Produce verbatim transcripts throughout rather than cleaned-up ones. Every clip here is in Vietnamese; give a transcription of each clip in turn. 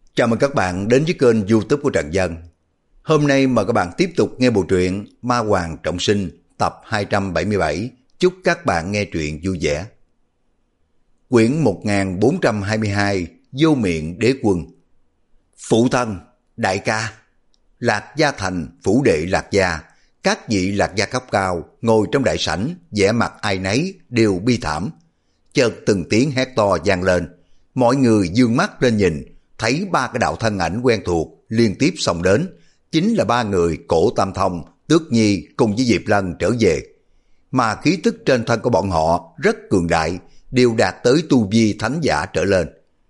Chào mừng các bạn đến với kênh YouTube của Trần Dân. Hôm nay mời các bạn tiếp tục nghe bộ truyện Ma Hoàng Trọng Sinh tập hai trăm bảy mươi bảy. Chúc các bạn nghe truyện vui vẻ. Quyển một nghìn bốn trăm hai mươi hai, Vô Miệng Đế Quân. Phụ thân, đại ca. Lạc Gia Thành, phủ đệ Lạc Gia, các vị Lạc Gia cấp cao ngồi trong đại sảnh, vẻ mặt ai nấy đều bi thảm. Chợt từng tiếng hét to vang lên, mọi người dương mắt lên nhìn, thấy ba cái đạo thân ảnh quen thuộc liên tiếp xông đến, chính là ba người Cổ Tam Thông, Tước Nhi cùng với Diệp Lân trở về. Mà khí tức trên thân của bọn họ rất cường đại, đều đạt tới tu vi thánh giả trở lên.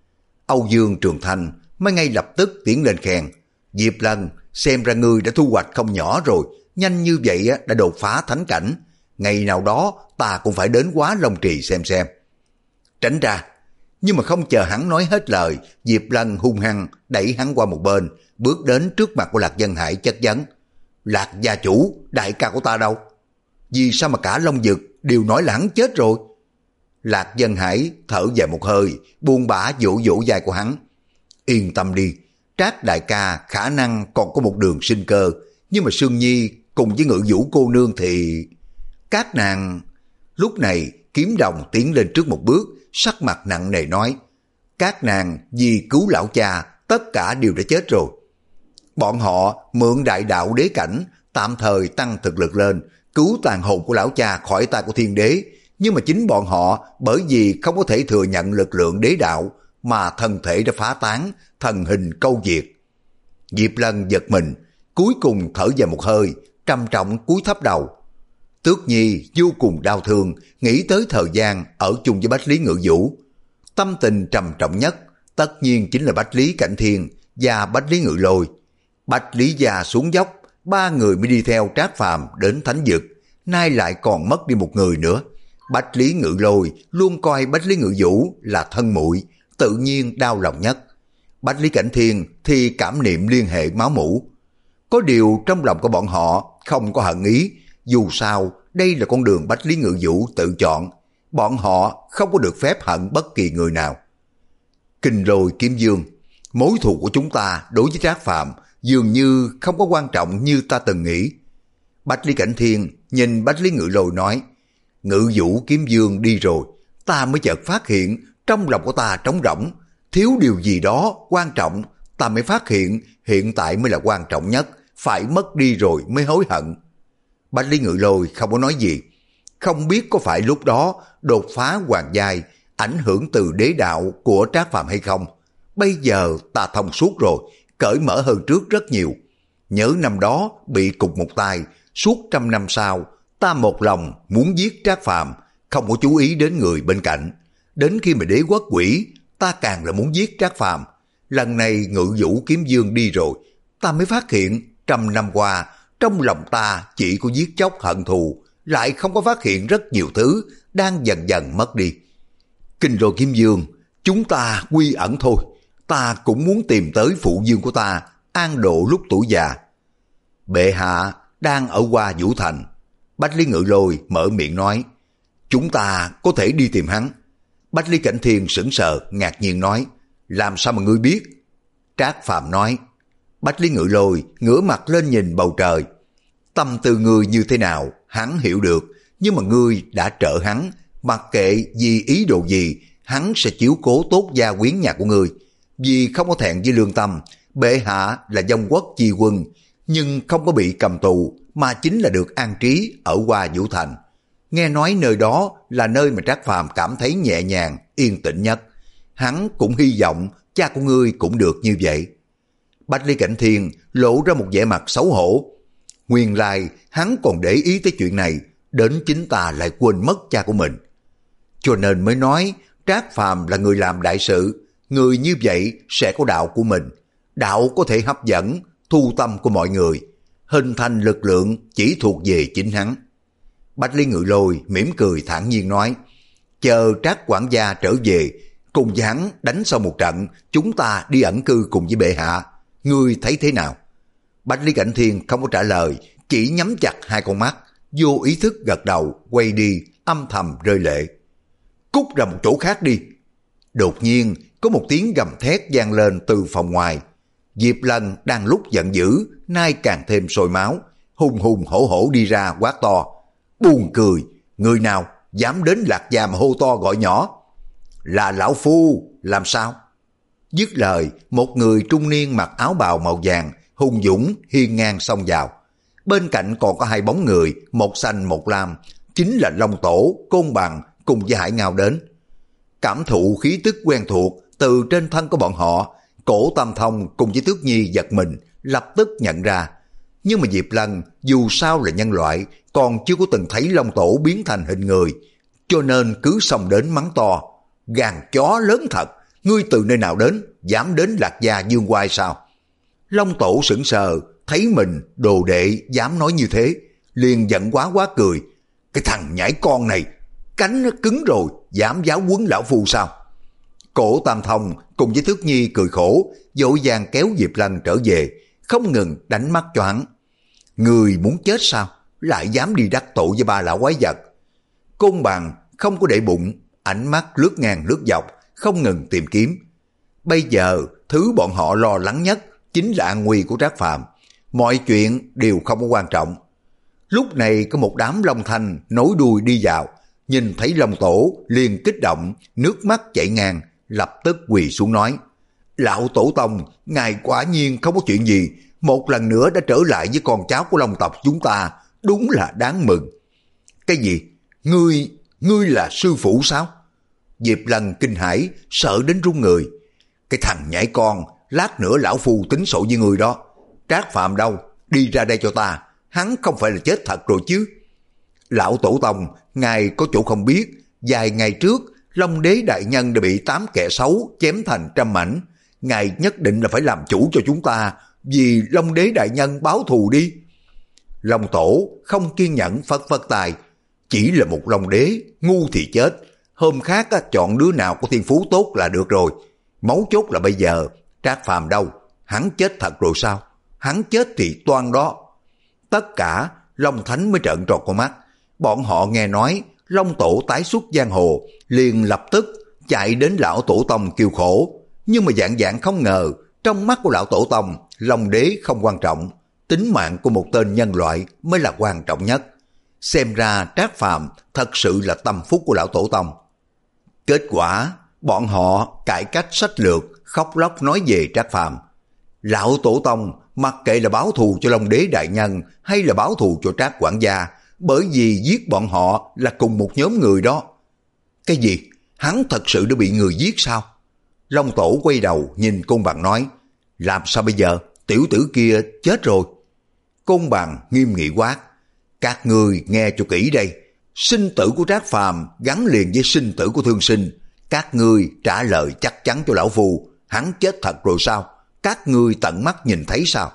Âu Dương Trường Thanh mới ngay lập tức tiến lên khen: Diệp Lân, xem ra ngươi đã thu hoạch không nhỏ rồi, nhanh như vậy đã đột phá thánh cảnh, ngày nào đó ta cũng phải đến Quá Long Trì xem xem. Tránh ra. Nhưng mà không chờ hắn nói hết lời, Diệp Lân hung hăng đẩy hắn qua một bên, bước đến trước mặt của Lạc Dân Hải chất vấn: Lạc gia chủ, đại ca của ta đâu? Vì sao mà cả Long Dực đều nói là hắn chết rồi? Lạc Dân Hải thở dài một hơi, buông bả vỗ vỗ vai của hắn: Yên tâm đi, Trác đại ca khả năng còn có một đường sinh cơ, nhưng mà Sương Nhi cùng với Ngự Vũ cô nương thì... Các nàng... Lúc này Kiếm Đồng tiến lên trước một bước, sắc mặt nặng nề nói: Các nàng vì cứu lão cha tất cả đều đã chết rồi. Bọn họ mượn đại đạo đế cảnh tạm thời tăng thực lực lên, cứu tàn hồn của lão cha khỏi tay của thiên đế, nhưng mà chính bọn họ bởi vì không có thể thừa nhận lực lượng đế đạo mà thân thể đã phá tán, thần hình câu diệt. Diệp Lân giật mình, cuối cùng thở dài một hơi, trầm trọng cúi thấp đầu. Tước Nhi vô cùng đau thương, nghĩ tới thời gian ở chung với Bách Lý Ngự Vũ. Tâm tình trầm trọng nhất tất nhiên chính là Bách Lý Cảnh Thiên và Bách Lý Ngự Lôi. Bách Lý gia xuống dốc, ba người mới đi theo Trác Phàm đến thánh vực, nay lại còn mất đi một người nữa. Bách Lý Ngự Lôi luôn coi Bách Lý Ngự Vũ là thân muội, tự nhiên đau lòng nhất. Bách Lý Cảnh Thiên thì cảm niệm liên hệ máu mủ. Có điều trong lòng của bọn họ không có hận ý, dù sao đây là con đường Bách Lý Ngự Vũ tự chọn, bọn họ không có được phép hận bất kỳ người nào. Kinh Lôi Kiếm Dương, mối thù của chúng ta đối với Trác Phàm dường như không có quan trọng như ta từng nghĩ. Bách Lý Cảnh Thiên nhìn Bách Lý Ngự Lôi nói: Ngự Vũ Kiếm Dương đi rồi, ta mới chợt phát hiện trong lòng của ta trống rỗng, thiếu điều gì đó quan trọng, ta mới phát hiện hiện tại mới là quan trọng nhất, phải mất đi rồi mới hối hận. Bách Lý Ngự Lôi không có nói gì, không biết có phải lúc đó đột phá hoàng giai ảnh hưởng từ đế đạo của Trác Phàm hay không. Bây giờ ta thông suốt rồi, cởi mở hơn trước rất nhiều. Nhớ năm đó bị cục một tay, suốt trăm năm sau ta một lòng muốn giết Trác Phàm, không có chú ý đến người bên cạnh. Đến khi mà đế quốc quỷ, ta càng là muốn giết Trác Phàm. Lần này Ngự Vũ Kiếm Dương đi rồi, ta mới phát hiện trăm năm qua trong lòng ta chỉ có giết chóc hận thù, lại không có phát hiện rất nhiều thứ đang dần dần mất đi. Kinh Lôi Kiếm Dương, chúng ta quy ẩn thôi, ta cũng muốn tìm tới phụ dương của ta, an độ lúc tuổi già. Bệ hạ đang ở Hoa Vũ Thành. Bách Lý Ngự Lôi mở miệng nói: Chúng ta có thể đi tìm hắn. Bách Lý Cảnh Thiên sững sờ ngạc nhiên nói: Làm sao mà ngươi biết? Trác Phàm nói. Bách Lý Ngự Lôi ngửa mặt lên nhìn bầu trời: Tâm tư ngươi như thế nào hắn hiểu được, nhưng mà ngươi đã trợ hắn, mặc kệ vì ý đồ gì hắn sẽ chiếu cố tốt gia quyến nhà của ngươi. Vì không có thẹn với lương tâm, bệ hạ là vong quốc chi quân, nhưng không có bị cầm tù mà chính là được an trí ở Hoa Vũ Thành. Nghe nói nơi đó là nơi mà Trác Phàm cảm thấy nhẹ nhàng, yên tĩnh nhất. Hắn cũng hy vọng cha của ngươi cũng được như vậy. Bách Lý Cảnh Thiên lộ ra một vẻ mặt xấu hổ. Nguyên lai hắn còn để ý tới chuyện này, đến chính ta lại quên mất cha của mình. Cho nên mới nói Trác Phàm là người làm đại sự, người như vậy sẽ có đạo của mình. Đạo có thể hấp dẫn, thu tâm của mọi người, hình thành lực lượng chỉ thuộc về chính hắn. Bách Lý Ngự Lôi mỉm cười thản nhiên nói: Chờ Trác quản gia trở về, cùng với hắn đánh sau một trận, chúng ta đi ẩn cư cùng với bệ hạ. Ngươi thấy thế nào? Bách Lý Cảnh Thiên không có trả lời, chỉ nhắm chặt hai con mắt, vô ý thức gật đầu, quay đi, âm thầm rơi lệ. Cút ra một chỗ khác đi. Đột nhiên, có một tiếng gầm thét vang lên từ phòng ngoài. Diệp Lân đang lúc giận dữ, nay càng thêm sôi máu, hùng hùng hổ hổ đi ra quát to. Buồn cười, người nào dám đến Lạc Gia mà hô to gọi nhỏ? Là lão phu, làm sao? Dứt lời, một người trung niên mặc áo bào màu vàng, hùng dũng hiên ngang xông vào. Bên cạnh còn có hai bóng người, một xanh một lam, chính là Long Tổ, Côn Bằng cùng với Hải Ngao đến. Cảm thụ khí tức quen thuộc từ trên thân của bọn họ, Cổ Tam Thông cùng với Tước Nhi giật mình, lập tức nhận ra. Nhưng mà Diệp Lân dù sao là nhân loại, còn chưa có từng thấy Long Tổ biến thành hình người, cho nên cứ xông đến mắng to. Gàn chó lớn thật, ngươi từ nơi nào đến, dám đến Lạc Gia dương oai sao? Long Tổ sững sờ, thấy mình đồ đệ dám nói như thế, liền giận quá quá cười. Cái thằng nhãi con này, cánh nó cứng rồi, dám giáo huấn lão phu sao? Cổ Tam Thông cùng với Tước Nhi cười khổ, vội vàng kéo Diệp Lân trở về, không ngừng đánh mắt cho hắn. Người muốn chết sao? Lại dám đi đắc tội với ba lão quái vật. Côn Bằng không có để bụng, ánh mắt lướt ngang lướt dọc, không ngừng tìm kiếm. Bây giờ, thứ bọn họ lo lắng nhất chính là an nguy của Trác Phàm. Mọi chuyện đều không có quan trọng. Lúc này có một đám Long Thanh nối đuôi đi vào, nhìn thấy Long Tổ liền kích động, nước mắt chảy ngang, lập tức quỳ xuống nói. Lão Tổ Tông, ngài quả nhiên không có chuyện gì, một lần nữa đã trở lại với con cháu của Long tộc chúng ta, đúng là đáng mừng. Cái gì? Ngươi, ngươi là sư phụ sao? Diệp Lân kinh hãi, sợ đến run người. Cái thằng nhãi con, lát nữa lão phu tính sổ với người đó. Trác Phàm đâu? Đi ra đây cho ta, hắn không phải là chết thật rồi chứ? Lão Tổ Tông, ngài có chỗ không biết, vài ngày trước, Long Đế Đại Nhân đã bị tám kẻ xấu chém thành trăm mảnh. Ngài nhất định là phải làm chủ cho chúng ta, vì Long Đế Đại Nhân báo thù đi. Long Tổ không kiên nhẫn phất phất tài. Chỉ là một Long Đế, ngu thì chết. Hôm khác chọn đứa nào có thiên phú tốt là được rồi. Mấu chốt là bây giờ, Trác Phàm đâu? Hắn chết thật rồi sao? Hắn chết thì toan đó. Tất cả Long Thánh mới trợn tròn con mắt. Bọn họ nghe nói Long Tổ tái xuất giang hồ, liền lập tức chạy đến lão Tổ Tông kêu khổ. Nhưng mà dạng dạng không ngờ, trong mắt của lão Tổ Tông, Long Đế không quan trọng, tính mạng của một tên nhân loại mới là quan trọng nhất. Xem ra Trác Phàm thật sự là tâm phúc của lão Tổ Tông. Kết quả, bọn họ cải cách sách lược, khóc lóc nói về Trác Phàm. Lão Tổ Tông mặc kệ là báo thù cho Long Đế Đại Nhân hay là báo thù cho Trác quản gia, bởi vì giết bọn họ là cùng một nhóm người đó. Cái gì? Hắn thật sự đã bị người giết sao? Long Tổ quay đầu nhìn Côn Bằng nói, làm sao bây giờ? Tiểu tử kia chết rồi. Côn Bằng nghiêm nghị quát, các người nghe cho kỹ đây. Sinh tử của Trác Phàm gắn liền với sinh tử của Thương Sinh. Các ngươi trả lời chắc chắn cho lão phu, hắn chết thật rồi sao? Các ngươi tận mắt nhìn thấy sao?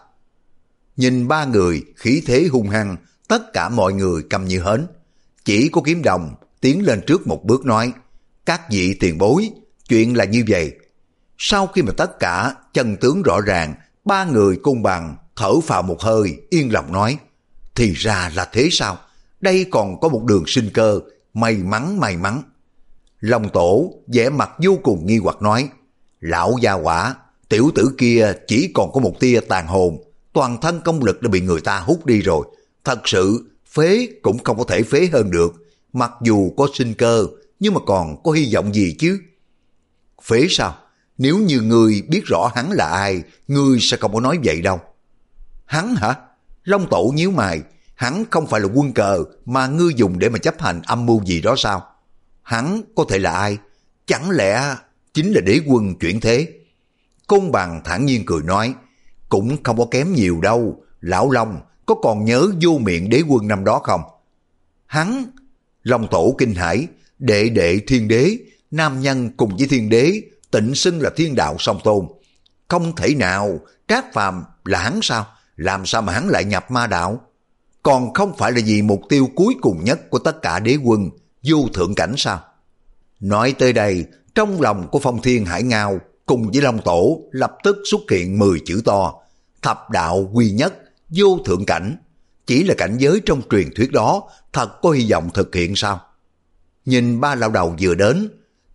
Nhìn ba người khí thế hung hăng, tất cả mọi người câm như hến. Chỉ có Kiếm Đồng tiến lên trước một bước nói, các vị tiền bối, chuyện là như vậy. Sau khi mà tất cả chân tướng rõ ràng, ba người Côn Bằng thở phào một hơi, yên lòng nói, thì ra là thế sao? Đây còn có một đường sinh cơ, may mắn may mắn. Long Tổ vẻ mặt vô cùng nghi hoặc nói, lão gia quả, tiểu tử kia chỉ còn có một tia tàn hồn, toàn thân công lực đã bị người ta hút đi rồi. Thật sự phế cũng không có thể phế hơn được, mặc dù có sinh cơ, nhưng mà còn có hy vọng gì chứ? Phế sao? Nếu như ngươi biết rõ hắn là ai, ngươi sẽ không có nói vậy đâu. Hắn hả? Long Tổ nhíu mày, hắn không phải là quân cờ mà ngươi dùng để mà chấp hành âm mưu gì đó sao? Hắn có thể là ai? Chẳng lẽ chính là đế quân chuyển thế? Côn Bằng thản nhiên cười nói, cũng không có kém nhiều đâu. Lão Long có còn nhớ vô miệng đế quân năm đó không? Hắn? Long Tổ kinh hãi, đệ đệ thiên đế, nam nhân cùng với thiên đế, tịnh xưng là thiên đạo song tôn. Không thể nào, Trác Phàm là hắn sao? Làm sao mà hắn lại nhập ma đạo? Còn không phải là vì mục tiêu cuối cùng nhất của tất cả đế quân, vô thượng cảnh sao? Nói tới đây, trong lòng của Phong Thiên Hải Ngao cùng với Long Tổ lập tức xuất hiện mười chữ to, thập đạo quy nhất, vô thượng cảnh. Chỉ là cảnh giới trong truyền thuyết đó, thật có hy vọng thực hiện sao? Nhìn ba lão đầu vừa đến,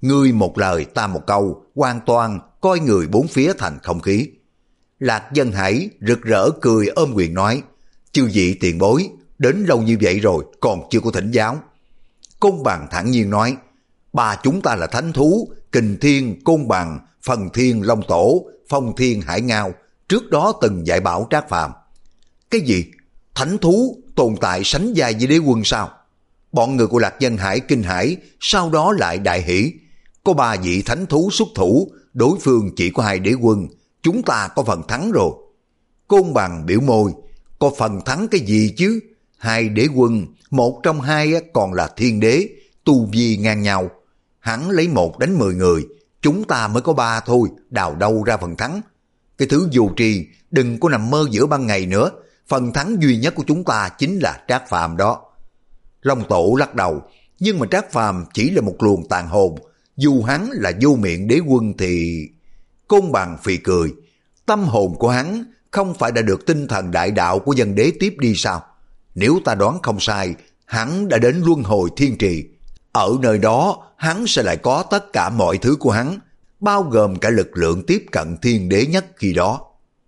Ngươi một lời ta một câu, hoàn toàn coi người bốn phía thành không khí. Lạc Dân Hải rực rỡ cười ôm quyền nói, chư vị tiền bối, đến lâu như vậy rồi còn chưa có thỉnh giáo. Côn Bằng thản nhiên nói, ba chúng ta là thánh thú, Kình Thiên, Côn Bằng, Phần Thiên, Long Tổ, Phong Thiên, Hải Ngao, trước đó từng dạy bảo Trác Phàm. Cái gì? Thánh thú tồn tại sánh vai với đế quân sao? Bọn người của Lạc Dân Hải kinh hãi, sau đó lại đại hỷ. Có ba vị thánh thú xuất thủ, đối phương chỉ có hai đế quân, chúng ta có phần thắng rồi. Côn Bằng biểu môi, có phần thắng cái gì chứ? Hai đế quân, một trong hai còn là thiên đế, tu vi ngang nhau. Hắn lấy một đánh mười người, chúng ta mới có ba thôi, đào đâu ra phần thắng. Cái thứ vô tri, đừng có nằm mơ giữa ban ngày nữa, phần thắng duy nhất của chúng ta chính là Trác Phàm đó. Long Tổ lắc đầu, nhưng mà Trác Phàm chỉ là một luồng tàn hồn, dù hắn là vô miệng đế quân thì... Côn Bằng phì cười, tâm hồn của hắn không phải đã được tinh thần đại đạo của dân đế tiếp đi sao? Nếu ta đoán không sai, hắn đã đến luân hồi thiên trì. Ở nơi đó, hắn sẽ lại có tất cả mọi thứ của hắn, bao gồm cả lực lượng tiếp cận thiên đế nhất khi đó.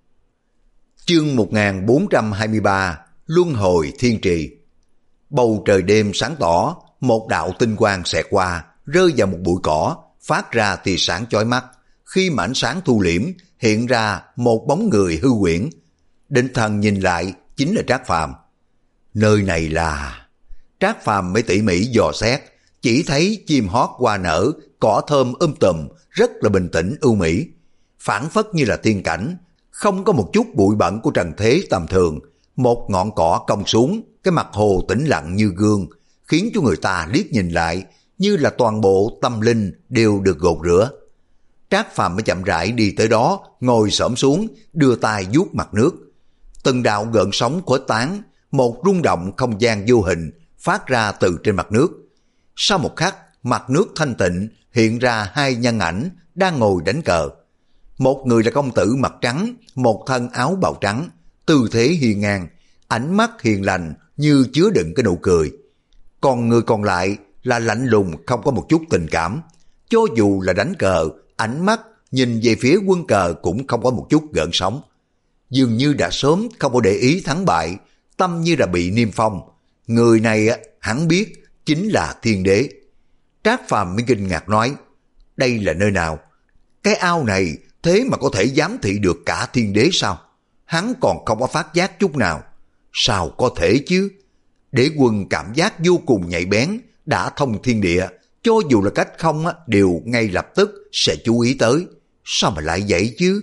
Chương một nghìn bốn trăm hai mươi ba, Luân hồi thiên trì. Bầu trời đêm sáng tỏ, một đạo tinh quang xẹt qua, rơi vào một bụi cỏ, phát ra tia sáng chói mắt. Khi mà ánh sáng thu liễm, hiện ra một bóng người hư huyễn. Định thần nhìn lại, chính là Trác Phàm. Nơi này là... Trác Phàm mới tỉ mỉ dò xét, chỉ thấy chim hót hoa nở, cỏ thơm um tùm, rất là bình tĩnh ưu mỹ. Phảng phất như là tiên cảnh, không có một chút bụi bẩn của trần thế tầm thường. Một ngọn cỏ cong xuống, cái mặt hồ tĩnh lặng như gương, khiến cho người ta liếc nhìn lại, như là toàn bộ tâm linh đều được gột rửa. Trác Phàm mới chậm rãi đi tới đó, ngồi xổm xuống, đưa tay vuốt mặt nước. Từng đạo gợn sóng khuếch tán, một rung động không gian vô hình phát ra từ trên mặt nước. Sau một khắc, mặt nước thanh tịnh hiện ra hai nhân ảnh đang ngồi đánh cờ. Một người là công tử mặt trắng, một thân áo bào trắng, tư thế hiên ngang, ánh mắt hiền lành như chứa đựng cái nụ cười. Còn người còn lại là lạnh lùng không có một chút tình cảm. Cho dù là đánh cờ, ánh mắt nhìn về phía quân cờ cũng không có một chút gợn sóng. Dường như đã sớm không có để ý thắng bại, tâm như là bị niêm phong. Người này hắn biết chính là thiên đế. Trác Phàm mới kinh ngạc nói, đây là nơi nào? Cái ao này thế mà có thể giám thị được cả thiên đế sao? Hắn còn không có phát giác chút nào. Sao có thể chứ? Đế quân cảm giác vô cùng nhạy bén, đã thông thiên địa, cho dù là cách không đều ngay lập tức sẽ chú ý tới. Sao mà lại vậy chứ?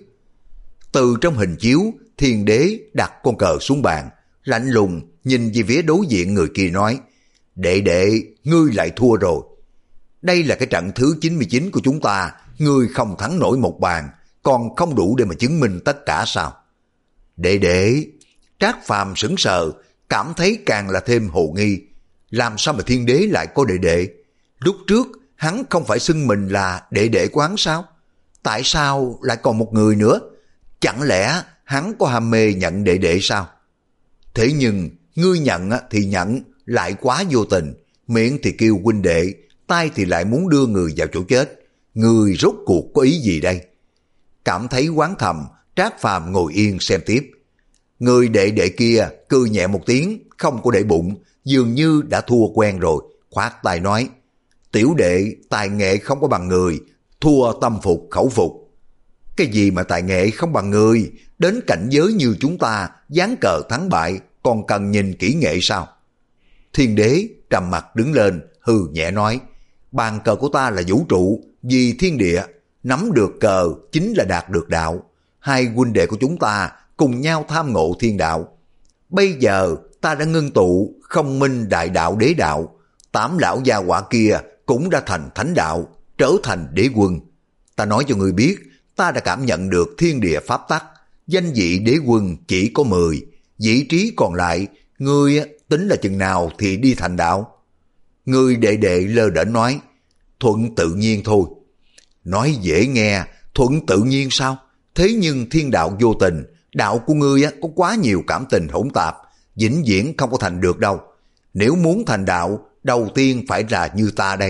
Từ trong hình chiếu, thiên đế đặt con cờ xuống bàn, lạnh lùng nhìn về phía đối diện người kia nói, đệ đệ, ngươi lại thua rồi. Đây là cái trận thứ chín mươi chín của chúng ta, ngươi không thắng nổi một bàn, còn không đủ để mà chứng minh tất cả sao? Đệ đệ, Trác Phàm sững sờ, cảm thấy càng là thêm hồ nghi. Làm sao mà thiên đế lại có đệ đệ? Lúc trước hắn không phải xưng mình là đệ đệ của hắn sao? Tại sao lại còn một người nữa? Chẳng lẽ hắn có ham mê nhận đệ đệ sao? Thế nhưng ngươi nhận thì nhận, lại quá vô tình, miệng thì kêu huynh đệ, tay thì lại muốn đưa người vào chỗ chết. Ngươi rốt cuộc có ý gì đây? Cảm thấy oán thầm, Trác Phàm ngồi yên xem tiếp. Người đệ đệ kia cười nhẹ một tiếng, không có để bụng, dường như đã thua quen rồi, khoát tay nói, tiểu đệ tài nghệ không có bằng người, thua tâm phục khẩu phục. Cái gì mà tài nghệ không bằng người? Đến cảnh giới như chúng ta, ván cờ thắng bại còn cần nhìn kỹ nghệ sao? Thiên đế trầm mặt đứng lên, hừ nhẹ nói, bàn cờ của ta là vũ trụ, vì thiên địa, nắm được cờ chính là đạt được đạo. Hai huynh đệ của chúng ta cùng nhau tham ngộ thiên đạo. Bây giờ ta đã ngưng tụ không minh đại đạo đế đạo, tám lão gia hỏa kia cũng đã thành thánh đạo, trở thành đế quân. Ta nói cho người biết, ta đã cảm nhận được thiên địa pháp tắc, danh vị đế quân chỉ có mười, vị trí còn lại, ngươi tính là chừng nào thì đi thành đạo? Người đệ đệ lơ đễnh nói, thuận tự nhiên thôi. Nói dễ nghe, thuận tự nhiên sao? Thế nhưng thiên đạo vô tình, đạo của ngươi có quá nhiều cảm tình hỗn tạp, vĩnh viễn không có thành được đâu. Nếu muốn thành đạo, đầu tiên phải là như ta đây,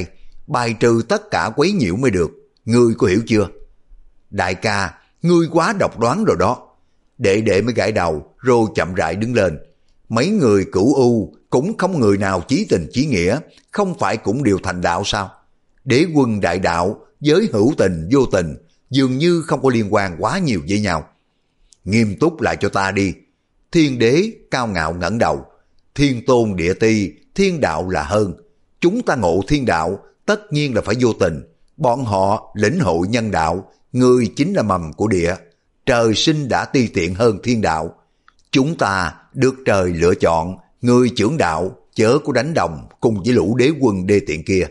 bài trừ tất cả quấy nhiễu mới được. Ngươi có hiểu chưa? Đại ca, ngươi quá độc đoán rồi đó. Đệ đệ mới gãi đầu rồi chậm rãi đứng lên. Mấy người cửu u cũng không người nào chí tình chí nghĩa, không phải cũng đều thành đạo sao? Đế quân đại đạo với hữu tình vô tình dường như không có liên quan quá nhiều với nhau. Nghiêm túc lại cho ta đi. Thiên đế cao ngạo ngẩng đầu. Thiên tôn địa ti, thiên đạo là hơn. Chúng ta ngộ thiên đạo tất nhiên là phải vô tình. Bọn họ lĩnh hội nhân đạo, người chính là mầm của địa. Trời sinh đã ti tiện hơn thiên đạo. Chúng ta được trời lựa chọn, người trưởng đạo chớ có đánh đồng cùng với lũ đế quân đê tiện kia.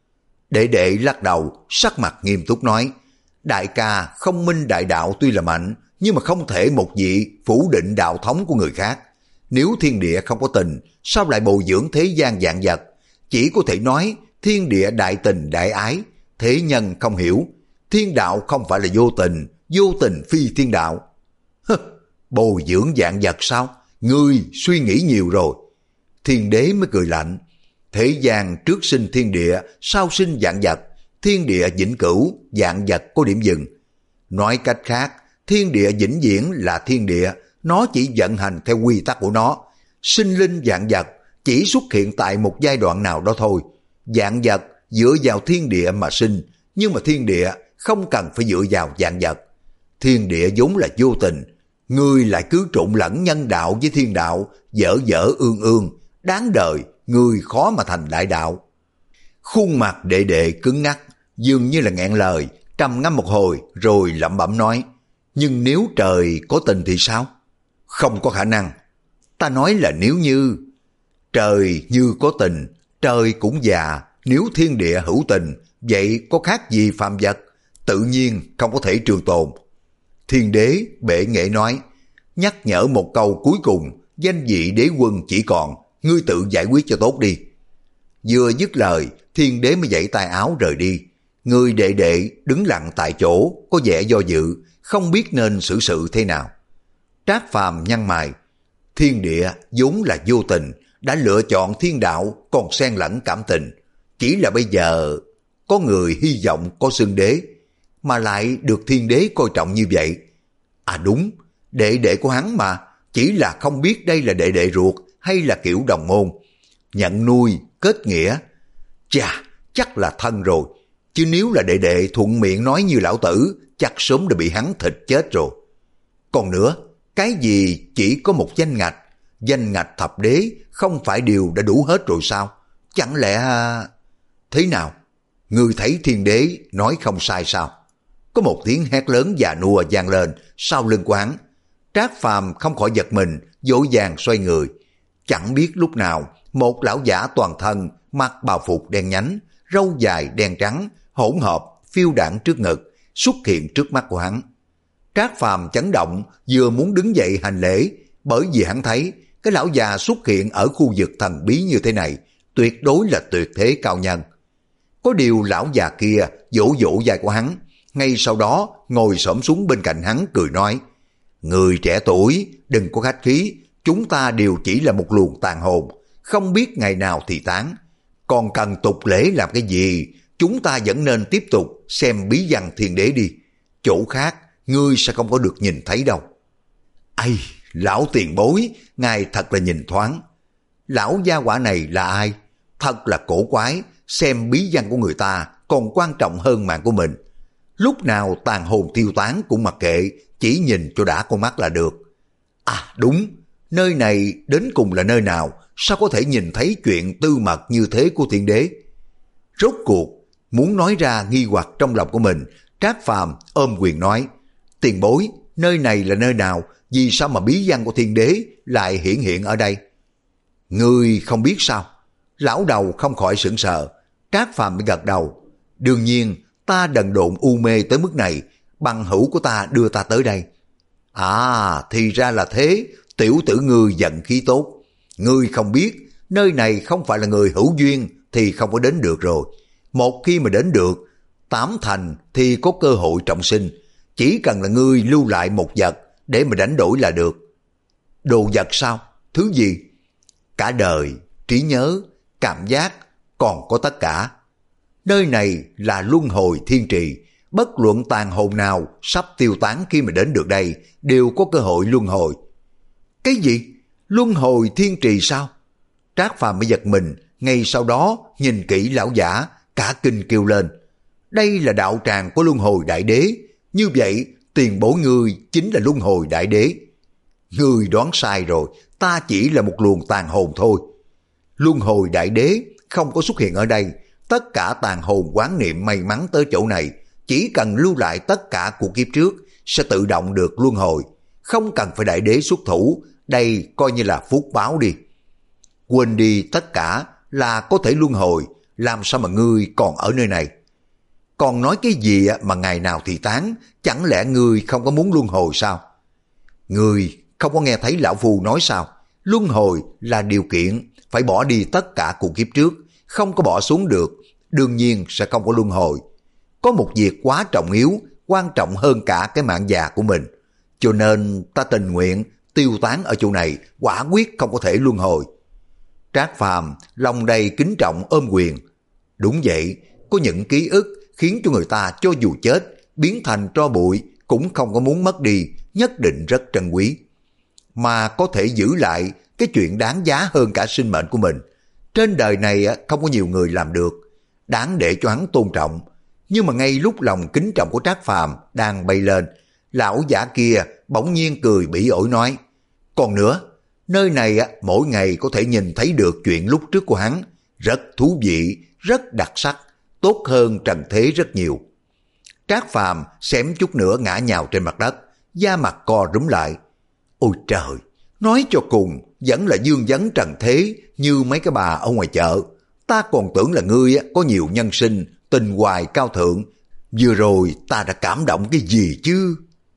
Đệ đệ lắc đầu, sắc mặt nghiêm túc nói, đại ca không minh đại đạo tuy là mạnh, nhưng mà không thể một vị phủ định đạo thống của người khác. Nếu thiên địa không có tình, sao lại bồi dưỡng thế gian vạn vật? Chỉ có thể nói thiên địa đại tình đại ái, thế nhân không hiểu. Thiên đạo không phải là vô tình, vô tình phi thiên đạo. Hừ, bồi dưỡng vạn vật sao? Ngươi suy nghĩ nhiều rồi. Thiên đế mới cười lạnh. Thế gian trước sinh thiên địa, sau sinh vạn vật. Thiên địa vĩnh cửu, vạn vật có điểm dừng. Nói cách khác, thiên địa vĩnh viễn là thiên địa, nó chỉ vận hành theo quy tắc của nó. Sinh linh vạn vật chỉ xuất hiện tại một giai đoạn nào đó thôi. Vạn vật dựa vào thiên địa mà sinh, nhưng mà thiên địa không cần phải dựa vào vạn vật. Thiên địa vốn là vô tình, ngươi lại cứ trộn lẫn nhân đạo với thiên đạo, dở dở ương ương, đáng đời, ngươi khó mà thành đại đạo. Khuôn mặt đệ đệ cứng ngắc, dường như là nghẹn lời, trầm ngâm một hồi rồi lẩm bẩm nói, nhưng nếu trời có tình thì sao? Không có khả năng. Ta nói là nếu như. Trời như có tình, trời cũng già, nếu thiên địa hữu tình, vậy có khác gì phàm vật, tự nhiên không có thể trường tồn. Thiên đế bệ nghệ nói, nhắc nhở một câu cuối cùng, danh vị đế quân chỉ còn, ngươi tự giải quyết cho tốt đi. Vừa dứt lời, thiên đế mới giãy tay áo rời đi. Người đệ đệ đứng lặng tại chỗ, có vẻ do dự, không biết nên xử sự thế nào. Trác Phàm nhăn mày, thiên địa vốn là vô tình, đã lựa chọn thiên đạo còn xen lẫn cảm tình. Chỉ là bây giờ có người hy vọng có xưng đế, mà lại được thiên đế coi trọng như vậy. À đúng, đệ đệ của hắn mà, chỉ là không biết đây là đệ đệ ruột hay là kiểu đồng môn. Nhận nuôi, kết nghĩa. Chà, chắc là thân rồi. Chứ nếu là đệ đệ thuận miệng nói như lão tử, chắc sớm đã bị hắn thịt chết rồi. Còn nữa, cái gì chỉ có một danh ngạch, danh ngạch thập đế không phải điều đã đủ hết rồi sao? Chẳng lẽ... Thế nào? Ngươi thấy thiên đế nói không sai sao? Có một tiếng hét lớn già nua vang lên sau lưng của hắn. Trác Phàm không khỏi giật mình, vội vàng xoay người. Chẳng biết lúc nào, một lão giả toàn thân, mặc bào phục đen nhánh, râu dài đen trắng, hỗn hợp, phiêu đãng trước ngực, xuất hiện trước mắt của hắn. Trác Phàm chấn động, vừa muốn đứng dậy hành lễ, bởi vì hắn thấy cái lão già xuất hiện ở khu vực thần bí như thế này, tuyệt đối là tuyệt thế cao nhân. Có điều lão già kia vỗ vỗ vai của hắn, ngay sau đó ngồi xổm xuống bên cạnh hắn cười nói, người trẻ tuổi, đừng có khách khí, chúng ta đều chỉ là một luồng tàn hồn, không biết ngày nào thì tán. Còn cần tục lễ làm cái gì, chúng ta vẫn nên tiếp tục xem bí văn thiên đế đi. Chỗ khác, ngươi sẽ không có được nhìn thấy đâu. Ây, lão tiền bối, ngài thật là nhìn thoáng. Lão gia quả này là ai? Thật là cổ quái, xem bí văn của người ta còn quan trọng hơn mạng của mình. Lúc nào tàn hồn tiêu tán cũng mặc kệ, chỉ nhìn cho đã con mắt là được. À đúng, nơi này đến cùng là nơi nào, sao có thể nhìn thấy chuyện tư mật như thế của thiên đế? Rốt cuộc, muốn nói ra nghi hoặc trong lòng của mình, Trác Phàm ôm quyền nói, tiền bối, nơi này là nơi nào, vì sao mà bí văn của thiên đế lại hiển hiện ở đây? Ngươi không biết sao? Lão đầu không khỏi sững sờ. Trác Phàm mới gật đầu. Đương nhiên, ta đần độn u mê tới mức này, bằng hữu của ta đưa ta tới đây. À, thì ra là thế, tiểu tử ngươi vận khí tốt. Ngươi không biết, nơi này không phải là người hữu duyên thì không có đến được rồi. Một khi mà đến được, tám thành thì có cơ hội trọng sinh. Chỉ cần là ngươi lưu lại một vật để mà đánh đổi là được. Đồ vật sao? Thứ gì? Cả đời, trí nhớ, cảm giác, còn có tất cả. Nơi này là luân hồi thiên trì, bất luận tàn hồn nào sắp tiêu tán khi mà đến được đây đều có cơ hội luân hồi. Cái gì? Luân hồi thiên trì sao? Trác Phàm mới giật mình, ngay sau đó nhìn kỹ lão giả, cả kinh kêu lên. Đây là đạo tràng của luân hồi đại đế, như vậy tiền bối ngươi chính là luân hồi đại đế. Ngươi đoán sai rồi, ta chỉ là một luồng tàn hồn thôi. Luân hồi đại đế không có xuất hiện ở đây, tất cả tàn hồn quán niệm may mắn tới chỗ này, chỉ cần lưu lại tất cả của kiếp trước sẽ tự động được luân hồi, không cần phải đại đế xuất thủ, đây coi như là phúc báo đi. Quên đi tất cả là có thể luân hồi, làm sao mà ngươi còn ở nơi này? Còn nói cái gì mà ngày nào thì tán, chẳng lẽ ngươi không có muốn luân hồi sao? Ngươi không có nghe thấy lão phu nói sao? Luân hồi là điều kiện, phải bỏ đi tất cả cuộc kiếp trước, không có bỏ xuống được, đương nhiên sẽ không có luân hồi. Có một việc quá trọng yếu, quan trọng hơn cả cái mạng già của mình, cho nên ta tình nguyện tiêu tán ở chỗ này, quả quyết không có thể luân hồi. Trác Phàm lòng đầy kính trọng ôm quyền. Đúng vậy, có những ký ức khiến cho người ta cho dù chết, biến thành tro bụi cũng không có muốn mất đi, nhất định rất trân quý. Mà có thể giữ lại cái chuyện đáng giá hơn cả sinh mệnh của mình. Trên đời này không có nhiều người làm được, đáng để cho hắn tôn trọng. Nhưng mà ngay lúc lòng kính trọng của Trác Phàm đang bay lên, lão giả kia bỗng nhiên cười bỉ ổi nói, còn nữa, nơi này mỗi ngày có thể nhìn thấy được chuyện lúc trước của hắn, rất thú vị, rất đặc sắc, tốt hơn trần thế rất nhiều. Trác Phàm xém chút nữa ngã nhào trên mặt đất, da mặt co rúm lại. Ôi trời, nói cho cùng vẫn là dương vấn trần thế như mấy cái bà ở ngoài chợ. Ta còn tưởng là ngươi có nhiều nhân sinh, tình hoài cao thượng. Vừa rồi ta đã cảm động cái gì chứ?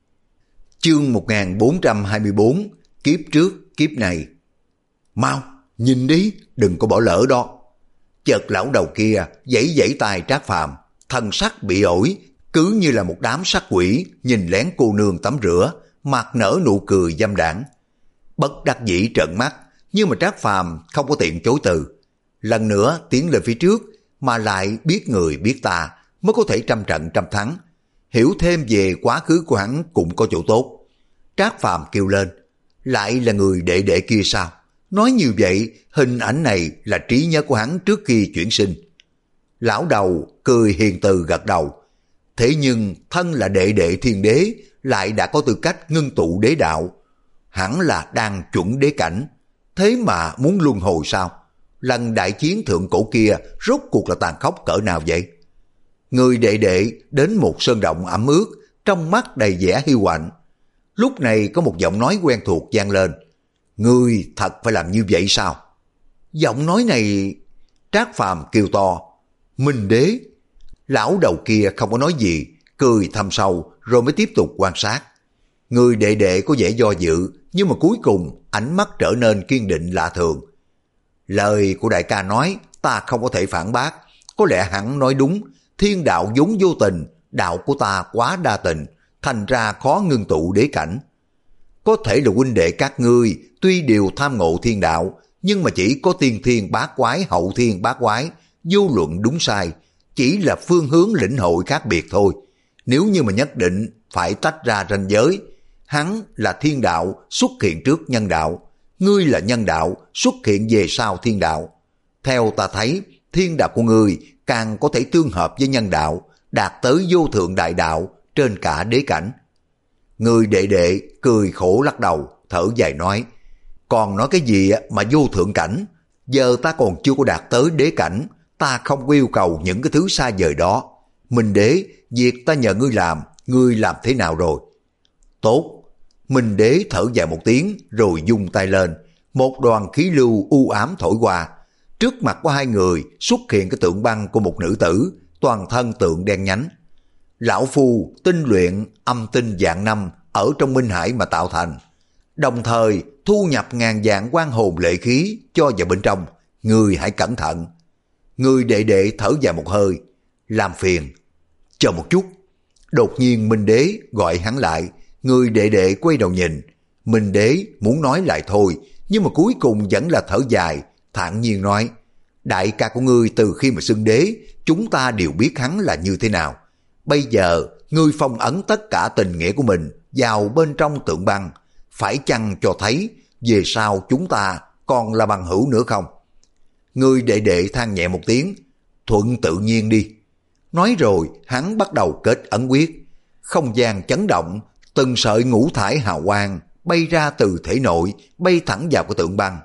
Chương một nghìn bốn trăm hai mươi bốn, kiếp trước kiếp này. Mau, nhìn đi, đừng có bỏ lỡ đó. Chợt lão đầu kia giãy giãy tay Trác Phàm, thần sắc bị ổi, cứ như là một đám sát quỷ nhìn lén cô nương tắm rửa, mặt nở nụ cười dâm đãng. Bất đắc dĩ trợn mắt, nhưng mà Trác Phàm không có tiện chối từ. Lần nữa tiến lên phía trước, mà lại biết người biết ta, mới có thể trăm trận trăm thắng. Hiểu thêm về quá khứ của hắn cũng có chỗ tốt. Trác Phàm kêu lên, lại là người đệ đệ kia sao? Nói như vậy, hình ảnh này là trí nhớ của hắn trước khi chuyển sinh. Lão đầu cười hiền từ gật đầu. Thế nhưng thân là đệ đệ thiên đế, lại đã có tư cách ngưng tụ đế đạo. Hẳn là đang chuẩn đế cảnh. Thế mà muốn luân hồi sao? Lần đại chiến thượng cổ kia rốt cuộc là tàn khốc cỡ nào vậy? Người đệ đệ đến một sơn động ẩm ướt, trong mắt đầy vẻ hiu quạnh. Lúc này có một giọng nói quen thuộc vang lên. Ngươi thật phải làm như vậy sao? Giọng nói này... Trác Phàm kêu to, Minh đế. Lão đầu kia không có nói gì, cười thầm sâu rồi mới tiếp tục quan sát. Người đệ đệ có vẻ do dự, nhưng mà cuối cùng ánh mắt trở nên kiên định lạ thường. Lời của đại ca nói ta không có thể phản bác, có lẽ hắn nói đúng, thiên đạo vốn vô tình, đạo của ta quá đa tình, thành ra khó ngưng tụ đế cảnh. Có thể là huynh đệ các ngươi tuy đều tham ngộ thiên đạo, nhưng mà chỉ có tiên thiên bát quái hậu thiên bát quái, vô luận đúng sai, chỉ là phương hướng lĩnh hội khác biệt thôi. Nếu như mà nhất định phải tách ra ranh giới, hắn là thiên đạo xuất hiện trước nhân đạo, ngươi là nhân đạo xuất hiện về sau thiên đạo. Theo ta thấy, thiên đạo của ngươi càng có thể tương hợp với nhân đạo, đạt tới vô thượng đại đạo trên cả đế cảnh. Người đệ đệ cười khổ lắc đầu, thở dài nói, còn nói cái gì mà vô thượng cảnh, giờ ta còn chưa có đạt tới đế cảnh, ta không có yêu cầu những cái thứ xa vời đó. Minh đế, việc ta nhờ ngươi làm, ngươi làm thế nào rồi? Tốt. Minh đế thở dài một tiếng rồi vung tay lên, một đoàn khí lưu u ám thổi qua. Trước mặt của hai người xuất hiện cái tượng băng của một nữ tử, toàn thân tượng đen nhánh. Lão phu tinh luyện âm tinh vạn năm ở trong Minh Hải mà tạo thành, đồng thời thu nhập ngàn vạn quan hồn lệ khí cho vào bên trong, người hãy cẩn thận. Người đệ đệ thở dài một hơi, làm phiền. Chờ một chút. Đột nhiên Minh đế gọi hắn lại, người đệ đệ quay đầu nhìn. Minh đế muốn nói lại thôi, nhưng mà cuối cùng vẫn là thở dài, thản nhiên nói, đại ca của ngươi từ khi mà xưng đế, chúng ta đều biết hắn là như thế nào. Bây giờ, ngươi phong ấn tất cả tình nghĩa của mình vào bên trong tượng băng, phải chăng cho thấy về sau chúng ta còn là bằng hữu nữa không? Ngươi đệ đệ than nhẹ một tiếng, thuận tự nhiên đi. Nói rồi, hắn bắt đầu kết ấn quyết. Không gian chấn động, từng sợi ngũ thải hào quang bay ra từ thể nội, bay thẳng vào cái tượng băng.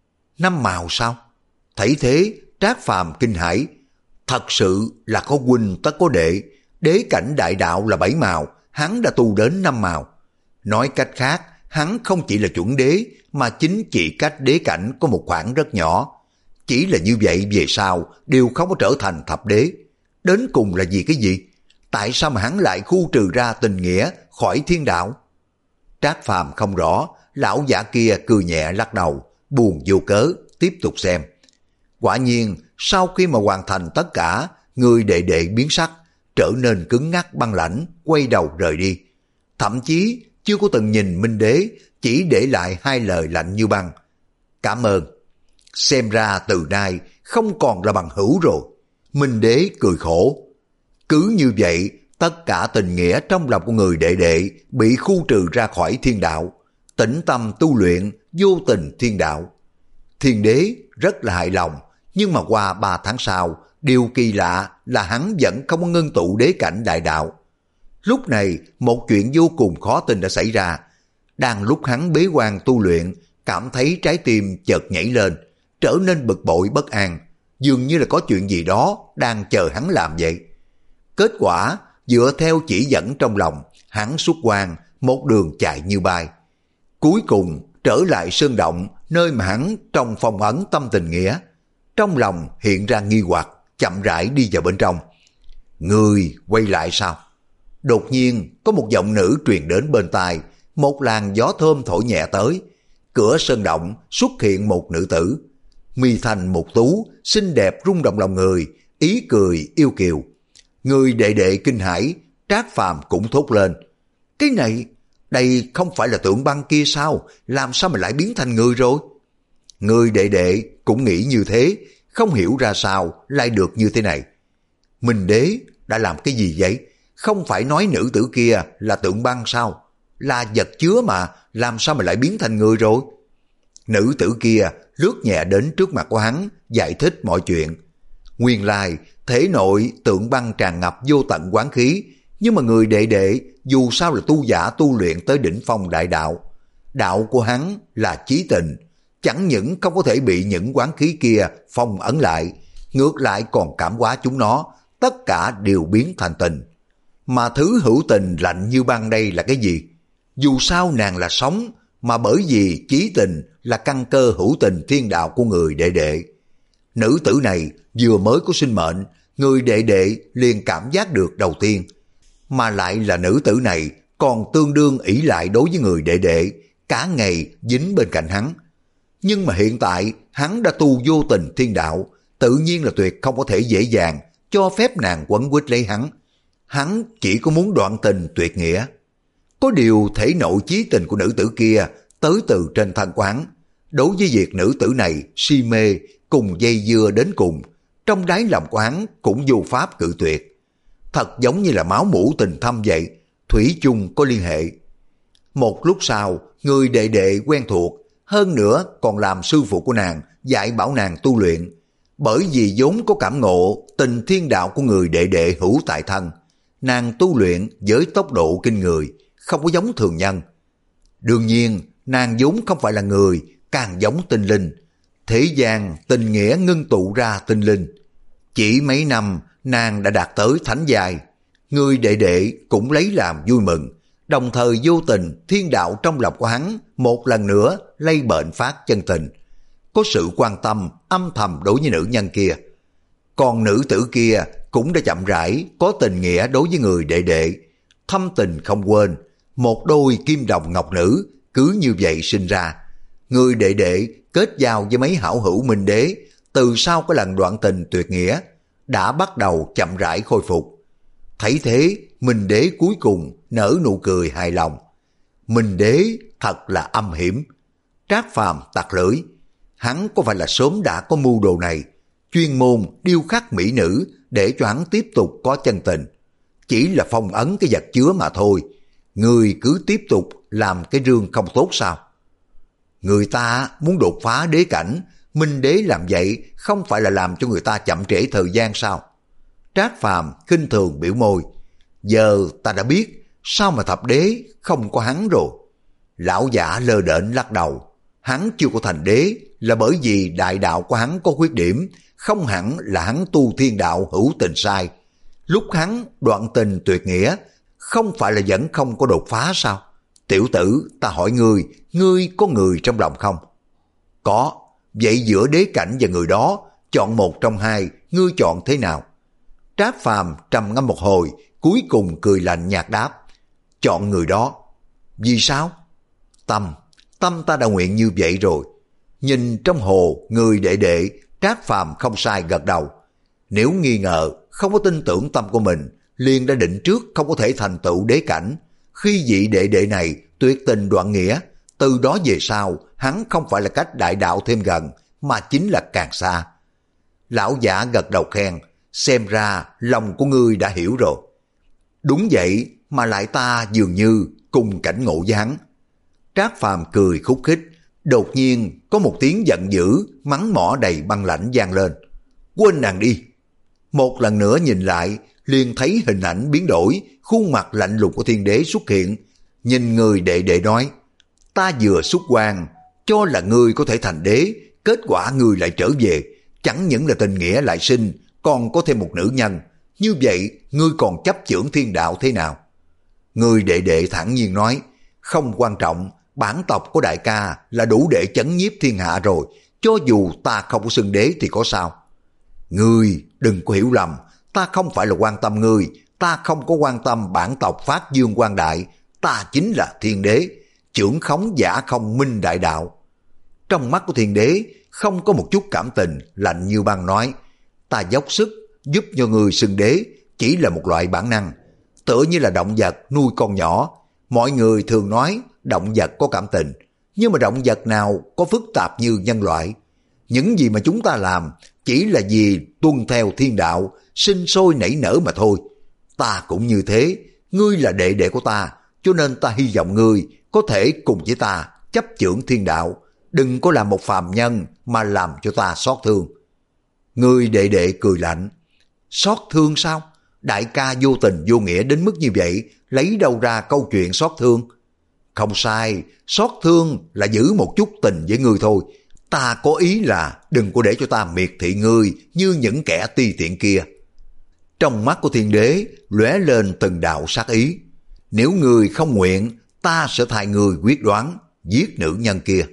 Năm màu sao? Thấy thế, Trác Phàm kinh hãi. Thật sự là có huynh tất có đệ, đế cảnh đại đạo là bảy màu, hắn đã tu đến năm màu. Nói cách khác, hắn không chỉ là chuẩn đế, mà chính chỉ cách đế cảnh có một khoảng rất nhỏ. Chỉ là như vậy về sau đều không có trở thành thập đế. Đến cùng là vì cái gì? Tại sao mà hắn lại khu trừ ra tình nghĩa khỏi thiên đạo? Trác Phàm không rõ, lão giả kia cười nhẹ lắc đầu, buồn vô cớ, tiếp tục xem. Quả nhiên, sau khi mà hoàn thành tất cả, người đệ đệ biến sắc, trở nên cứng ngắc băng lãnh, quay đầu rời đi. Thậm chí chưa có từng nhìn Minh Đế, chỉ để lại hai lời lạnh như băng. Cảm ơn. Xem ra từ nay không còn là bằng hữu rồi. Minh Đế cười khổ. Cứ như vậy, tất cả tình nghĩa trong lòng của người đệ đệ bị khu trừ ra khỏi thiên đạo. Tĩnh tâm tu luyện, vô tình thiên đạo. Thiên Đế rất là hài lòng, nhưng mà qua ba tháng sau, điều kỳ lạ là hắn vẫn không có ngưng tụ đế cảnh đại đạo. Lúc này, một chuyện vô cùng khó tin đã xảy ra. Đang lúc hắn bế quan tu luyện, cảm thấy trái tim chợt nhảy lên, trở nên bực bội bất an, dường như là có chuyện gì đó đang chờ hắn làm vậy. Kết quả, dựa theo chỉ dẫn trong lòng, hắn xuất quan, một đường chạy như bay. Cuối cùng, trở lại sơn động, nơi mà hắn trong phong ấn tâm tình nghĩa. Trong lòng hiện ra nghi hoặc, chậm rãi đi vào bên trong. Người quay lại sao? Đột nhiên, có một giọng nữ truyền đến bên tai, một làn gió thơm thổi nhẹ tới. Cửa sơn động xuất hiện một nữ tử. Mi thành một tú, xinh đẹp rung động lòng người, ý cười yêu kiều. Người đệ đệ kinh hãi, Trác Phàm cũng thốt lên. Cái này, đây không phải là tượng băng kia sao? Làm sao mà lại biến thành người rồi? Người đệ đệ cũng nghĩ như thế, không hiểu ra sao lại được như thế này. Minh Đế đã làm cái gì vậy? Không phải nói nữ tử kia là tượng băng sao? Là vật chứa mà, làm sao mà lại biến thành người rồi? Nữ tử kia lướt nhẹ đến trước mặt của hắn, giải thích mọi chuyện. Nguyên lai, thể nội tượng băng tràn ngập vô tận quán khí, nhưng mà người đệ đệ dù sao là tu giả tu luyện tới đỉnh phong đại đạo. Đạo của hắn là chí tình, chẳng những không có thể bị những quán khí kia phong ấn lại, ngược lại còn cảm hóa chúng nó, tất cả đều biến thành tình. Mà thứ hữu tình lạnh như băng đây là cái gì? Dù sao nàng là sống, mà bởi vì chí tình là căn cơ hữu tình thiên đạo của người đệ đệ. Nữ tử này vừa mới có sinh mệnh, người đệ đệ liền cảm giác được đầu tiên. Mà lại là nữ tử này còn tương đương ỷ lại đối với người đệ đệ, cả ngày dính bên cạnh hắn. Nhưng mà hiện tại hắn đã tu vô tình thiên đạo, tự nhiên là tuyệt không có thể dễ dàng cho phép nàng quấn quýt lấy hắn. Hắn chỉ có muốn đoạn tình tuyệt nghĩa. Có điều thể nội chí tình của nữ tử kia tới từ trên thân quán. Đối với việc nữ tử này si mê cùng dây dưa đến cùng, trong đáy lòng quán cũng vô pháp cự tuyệt. Thật giống như là máu mủ tình thâm vậy, thủy chung có liên hệ. Một lúc sau, người đệ đệ quen thuộc, hơn nữa còn làm sư phụ của nàng, dạy bảo nàng tu luyện. Bởi vì vốn có cảm ngộ tình thiên đạo của người đệ đệ hữu tại thân, nàng tu luyện với tốc độ kinh người, không có giống thường nhân. Đương nhiên, nàng vốn không phải là người, càng giống tinh linh. Thế gian tình nghĩa ngưng tụ ra tinh linh. Chỉ mấy năm, nàng đã đạt tới thánh giai. Người đệ đệ cũng lấy làm vui mừng, đồng thời vô tình thiên đạo trong lòng của hắn một lần nữa lây bệnh phát chân tình. Có sự quan tâm âm thầm đối với nữ nhân kia. Còn nữ tử kia cũng đã chậm rãi có tình nghĩa đối với người đệ đệ. Thâm tình không quên, một đôi kim đồng ngọc nữ cứ như vậy sinh ra. Người đệ đệ kết giao với mấy hảo hữu Minh Đế, từ sau cái lần đoạn tình tuyệt nghĩa, đã bắt đầu chậm rãi khôi phục. Thấy thế, Minh Đế cuối cùng nở nụ cười hài lòng. Minh Đế thật là âm hiểm. Trác Phàm tặc lưỡi. Hắn có phải là sớm đã có mưu đồ này? chuyên môn điêu khắc mỹ nữ để cho hắn tiếp tục có chân tình. Chỉ là phong ấn cái vật chứa mà thôi. Người cứ tiếp tục làm cái rương không tốt sao? Người ta muốn đột phá đế cảnh, Minh Đế làm vậy không phải là làm cho người ta chậm trễ thời gian sao? Trác Phàm khinh thường biểu môi. Giờ ta đã biết sao mà thập đế không có hắn rồi. Lão giả lơ đễnh lắc đầu. Hắn chưa có thành đế là bởi vì đại đạo của hắn có khuyết điểm, không hẳn là hắn tu thiên đạo hữu tình sai. Lúc hắn đoạn tình tuyệt nghĩa, không phải là vẫn không có đột phá sao? Tiểu tử, ta hỏi ngươi, ngươi có người trong lòng không? Có. Vậy giữa đế cảnh và người đó, chọn một trong hai, ngươi chọn thế nào? Trác Phàm trầm ngâm một hồi, cuối cùng cười lạnh nhạt đáp. Chọn người đó. Vì sao? Tâm, tâm ta đã nguyện như vậy rồi. Nhìn trong hồ, người đệ đệ, Trác Phàm không sai gật đầu. Nếu nghi ngờ, không có tin tưởng tâm của mình, liền đã định trước không có thể thành tựu đế cảnh. Khi vị đệ đệ này tuyệt tình đoạn nghĩa, từ đó về sau, hắn không phải là cách đại đạo thêm gần, mà chính là càng xa. Lão giả gật đầu khen, xem ra lòng của ngươi đã hiểu rồi. Đúng vậy, mà lại ta dường như cùng cảnh ngộ với hắn. Trác Phàm cười khúc khích, đột nhiên có một tiếng giận dữ, mắng mỏ đầy băng lãnh vang lên. Quên nàng đi. Một lần nữa nhìn lại, liền thấy hình ảnh biến đổi, khuôn mặt lạnh lùng của thiên đế xuất hiện. Nhìn người đệ đệ nói, ta vừa xuất quan, cho là ngươi có thể thành đế, kết quả ngươi lại trở về, chẳng những là tình nghĩa lại sinh, còn có thêm một nữ nhân. Như vậy, ngươi còn chấp chưởng thiên đạo thế nào? Người đệ đệ thản nhiên nói, không quan trọng, bản tộc của đại ca là đủ để chấn nhiếp thiên hạ rồi, cho dù ta không có xưng đế thì có sao? Ngươi đừng có hiểu lầm, ta không phải là quan tâm ngươi, ta không có quan tâm bản tộc phát dương quang đại, ta chính là thiên đế, chưởng khống giả không minh đại đạo. Trong mắt của thiên đế không có một chút cảm tình, lạnh như băng nói, ta dốc sức giúp cho ngươi xưng đế chỉ là một loại bản năng, tựa như là động vật nuôi con nhỏ. Mọi người thường nói động vật có cảm tình, nhưng mà động vật nào có phức tạp như nhân loại? Những gì mà chúng ta làm chỉ là vì tuân theo thiên đạo, sinh sôi nảy nở mà thôi. Ta cũng như thế, ngươi là đệ đệ của ta, cho nên ta hy vọng ngươi có thể cùng với ta chấp chưởng thiên đạo, đừng có làm một phàm nhân mà làm cho ta xót thương. Ngươi đệ đệ cười lạnh, xót thương sao? Đại ca vô tình vô nghĩa đến mức như vậy, lấy đâu ra câu chuyện xót thương? Không sai, xót thương là giữ một chút tình với ngươi thôi. Ta có ý là đừng có để cho ta miệt thị ngươi như những kẻ ti tiện kia. Trong mắt của thiên đế lóe lên từng đạo sát ý. Nếu ngươi không nguyện, ta sẽ thay ngươi quyết đoán, giết nữ nhân kia.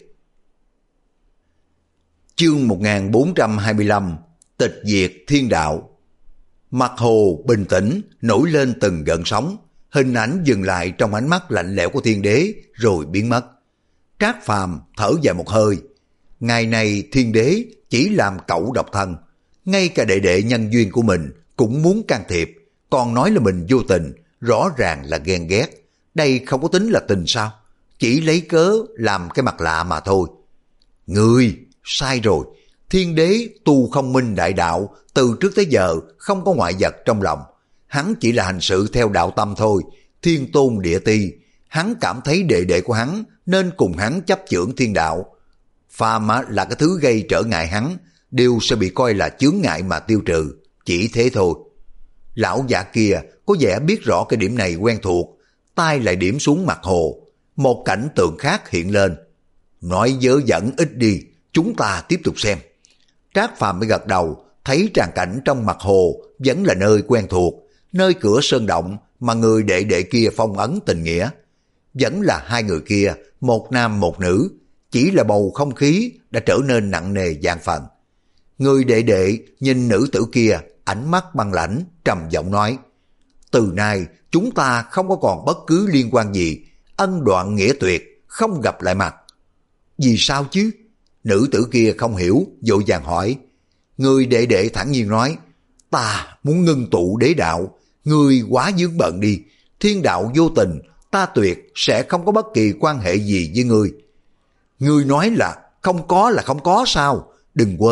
Chương một nghìn bốn trăm hai mươi lăm, tịch diệt thiên đạo. Mặt hồ bình tĩnh, nổi lên từng gợn sóng, hình ảnh dừng lại trong ánh mắt lạnh lẽo của thiên đế rồi biến mất. Trác Phàm thở dài một hơi. Ngày này thiên đế chỉ làm cẩu độc thân, ngay cả đệ đệ nhân duyên của mình cũng muốn can thiệp, còn nói là mình vô tình, rõ ràng là ghen ghét. Đây không có tính là tình sao? Chỉ lấy cớ làm cái mặt lạ mà thôi. Ngươi sai rồi, thiên đế tu không minh đại đạo, từ trước tới giờ không có ngoại vật trong lòng. Hắn chỉ là hành sự theo đạo tâm thôi, thiên tôn địa ti. Hắn cảm thấy đệ đệ của hắn nên cùng hắn chấp chưởng thiên đạo. Phàm là cái thứ gây trở ngại hắn, đều sẽ bị coi là chướng ngại mà tiêu trừ, chỉ thế thôi. Lão già kia có vẻ biết rõ cái điểm này quen thuộc, tay lại điểm xuống mặt hồ. Một cảnh tượng khác hiện lên. Nói dớ dẫn ít đi, chúng ta tiếp tục xem. Trác Phàm mới gật đầu, thấy tràng cảnh trong mặt hồ vẫn là nơi quen thuộc, nơi cửa sơn động mà người đệ đệ kia phong ấn tình nghĩa. Vẫn là hai người kia, một nam một nữ, chỉ là bầu không khí đã trở nên nặng nề vạn phần. Người đệ đệ nhìn nữ tử kia, ánh mắt băng lãnh, trầm giọng nói, từ nay chúng ta không có còn bất cứ liên quan gì, ân đoạn nghĩa tuyệt, không gặp lại mặt. Vì sao chứ? Nữ tử kia không hiểu, vội vàng hỏi. Người đệ đệ thản nhiên nói, ta muốn ngưng tụ đế đạo, ngươi quá dướng bận đi, thiên đạo vô tình, ta tuyệt sẽ không có bất kỳ quan hệ gì với ngươi. Ngươi nói là không có là không có sao? Đừng quên,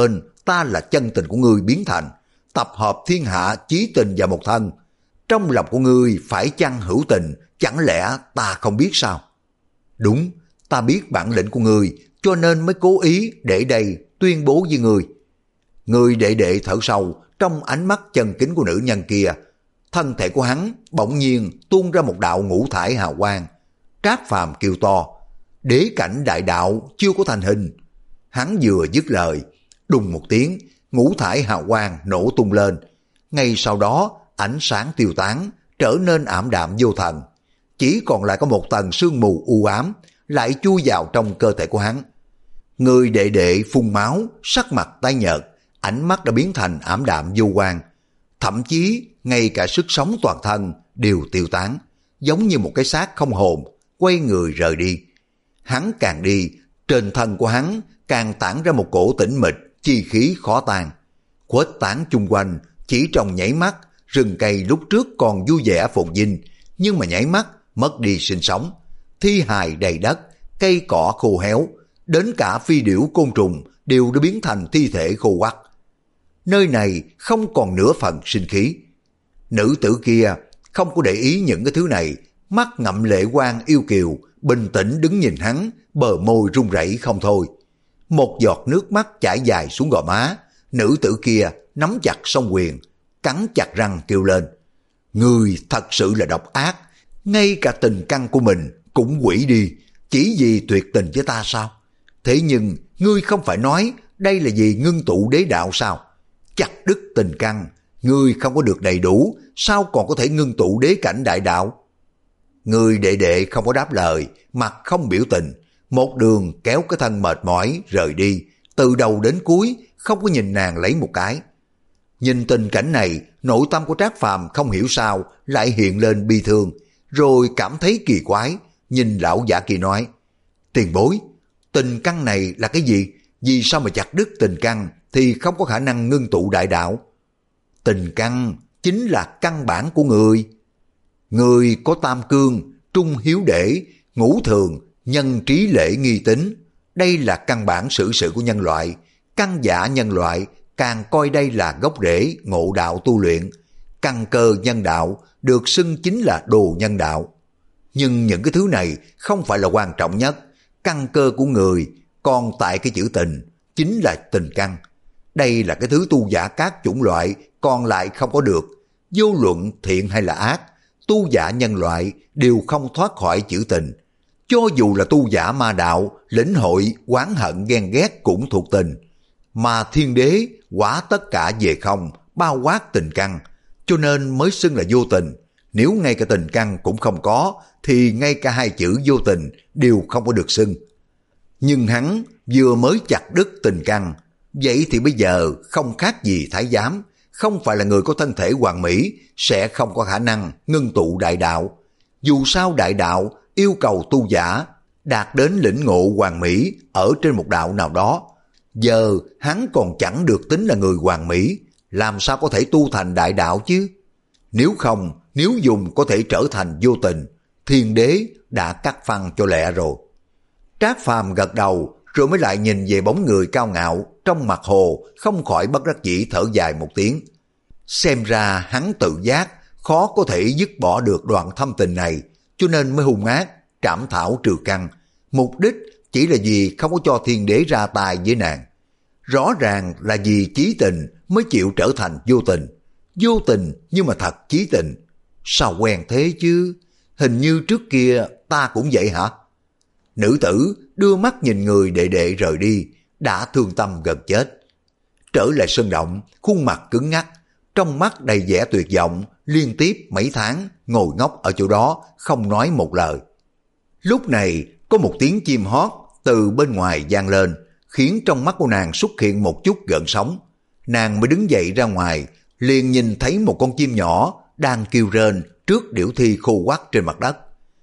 ta là chân tình của ngươi biến thành, tập hợp thiên hạ chí tình vào một thân. Trong lòng của ngươi phải chăng hữu tình, chẳng lẽ ta không biết sao? Đúng, ta biết bản lĩnh của ngươi, cho nên mới cố ý để đây tuyên bố với ngươi. Người đệ đệ thở sâu, trong ánh mắt chân kính của nữ nhân kia, thân thể của hắn bỗng nhiên tuôn ra một đạo ngũ thải hào quang. Trác Phàm kêu to, đế cảnh đại đạo chưa có thành hình. Hắn vừa dứt lời, đùng một tiếng, ngũ thải hào quang nổ tung lên. Ngay sau đó, ánh sáng tiêu tán, trở nên ảm đạm vô thần. Chỉ còn lại có một tầng sương mù u ám, lại chui vào trong cơ thể của hắn. Người đệ đệ phun máu, sắc mặt tái nhợt, ánh mắt đã biến thành ảm đạm vô quang. Thậm chí, ngay cả sức sống toàn thân đều tiêu tán, giống như một cái xác không hồn, quay người rời đi. Hắn càng đi, trên thân của hắn càng tản ra một cổ tĩnh mịch, chi khí khó tan. Khuếch tán chung quanh, chỉ trong nhảy mắt, rừng cây lúc trước còn vui vẻ phồn vinh, nhưng mà nhảy mắt mất đi sinh sống. Thi hài đầy đất, cây cỏ khô héo, đến cả phi điểu côn trùng đều đã biến thành thi thể khô quắt. Nơi này không còn nửa phần sinh khí. Nữ tử kia không có để ý những cái thứ này, mắt ngậm lệ quang yêu kiều, bình tĩnh đứng nhìn hắn, bờ môi run rẩy không thôi. Một giọt nước mắt chảy dài xuống gò má, nữ tử kia nắm chặt song quyền, cắn chặt răng kêu lên. Ngươi thật sự là độc ác, ngay cả tình căn của mình cũng hủy đi, chỉ vì tuyệt tình với ta sao? Thế nhưng ngươi không phải nói đây là vì ngưng tụ đế đạo sao? Chặt đứt tình căn, ngươi không có được đầy đủ, sao còn có thể ngưng tụ đế cảnh đại đạo? Người đệ đệ không có đáp lời, mặt không biểu tình, một đường kéo cái thân mệt mỏi rời đi, từ đầu đến cuối không có nhìn nàng lấy một cái. Nhìn tình cảnh này, nội tâm của Trác Phàm không hiểu sao lại hiện lên bi thương, rồi cảm thấy kỳ quái, nhìn lão giả kia nói, tiền bối, tình căn này là cái gì? Vì sao mà chặt đứt tình căn thì không có khả năng ngưng tụ đại đạo? Tình căn chính là căn bản của người. Người có tam cương, trung hiếu đệ, ngũ thường, nhân trí lễ nghi tính. Đây là căn bản xử sự của nhân loại. Căn giả nhân loại càng coi đây là gốc rễ ngộ đạo tu luyện. Căn cơ nhân đạo được xưng chính là đồ nhân đạo. Nhưng những cái thứ này không phải là quan trọng nhất. Căn cơ của người còn tại cái chữ tình, chính là tình căn. Đây là cái thứ tu giả các chủng loại còn lại không có được. Vô luận thiện hay là ác, tu giả nhân loại đều không thoát khỏi chữ tình. Cho dù là tu giả ma đạo, lĩnh hội, oán hận ghen ghét cũng thuộc tình. Mà thiên đế quả tất cả về không, bao quát tình căn, cho nên mới xưng là vô tình. Nếu ngay cả tình căn cũng không có, thì ngay cả hai chữ vô tình đều không có được xưng. Nhưng hắn vừa mới chặt đứt tình căn, vậy thì bây giờ không khác gì thái giám, không phải là người có thân thể hoàn mỹ, sẽ không có khả năng ngưng tụ đại đạo. Dù sao đại đạo yêu cầu tu giả đạt đến lĩnh ngộ hoàn mỹ ở trên một đạo nào đó. Giờ hắn còn chẳng được tính là người hoàn mỹ, làm sao có thể tu thành đại đạo chứ? Nếu không, nếu dùng có thể trở thành vô tình, thiên đế đã cắt phăng cho lẹ rồi. Trác Phàm gật đầu rồi mới lại nhìn về bóng người cao ngạo trong mặt hồ, không khỏi bất đắc dĩ thở dài một tiếng. Xem ra hắn tự giác khó có thể dứt bỏ được đoạn thâm tình này, cho nên mới hung ác trảm thảo trừ căn, mục đích chỉ là vì không có cho thiên đế ra tay với nàng. Rõ ràng là vì chí tình mới chịu trở thành vô tình. Vô tình nhưng mà thật chí tình. Sao quen thế chứ? Hình như trước kia ta cũng vậy hả? Nữ tử đưa mắt nhìn người đệ đệ rời đi, đã thương tâm gần chết. Trở lại sân động, khuôn mặt cứng ngắc, trong mắt đầy vẻ tuyệt vọng, liên tiếp mấy tháng ngồi ngốc ở chỗ đó không nói một lời. Lúc này có một tiếng chim hót từ bên ngoài vang lên, khiến trong mắt của nàng xuất hiện một chút gợn sóng. Nàng mới đứng dậy ra ngoài, liền nhìn thấy một con chim nhỏ đang kêu rên trước điểu thi khô quắt trên mặt đất.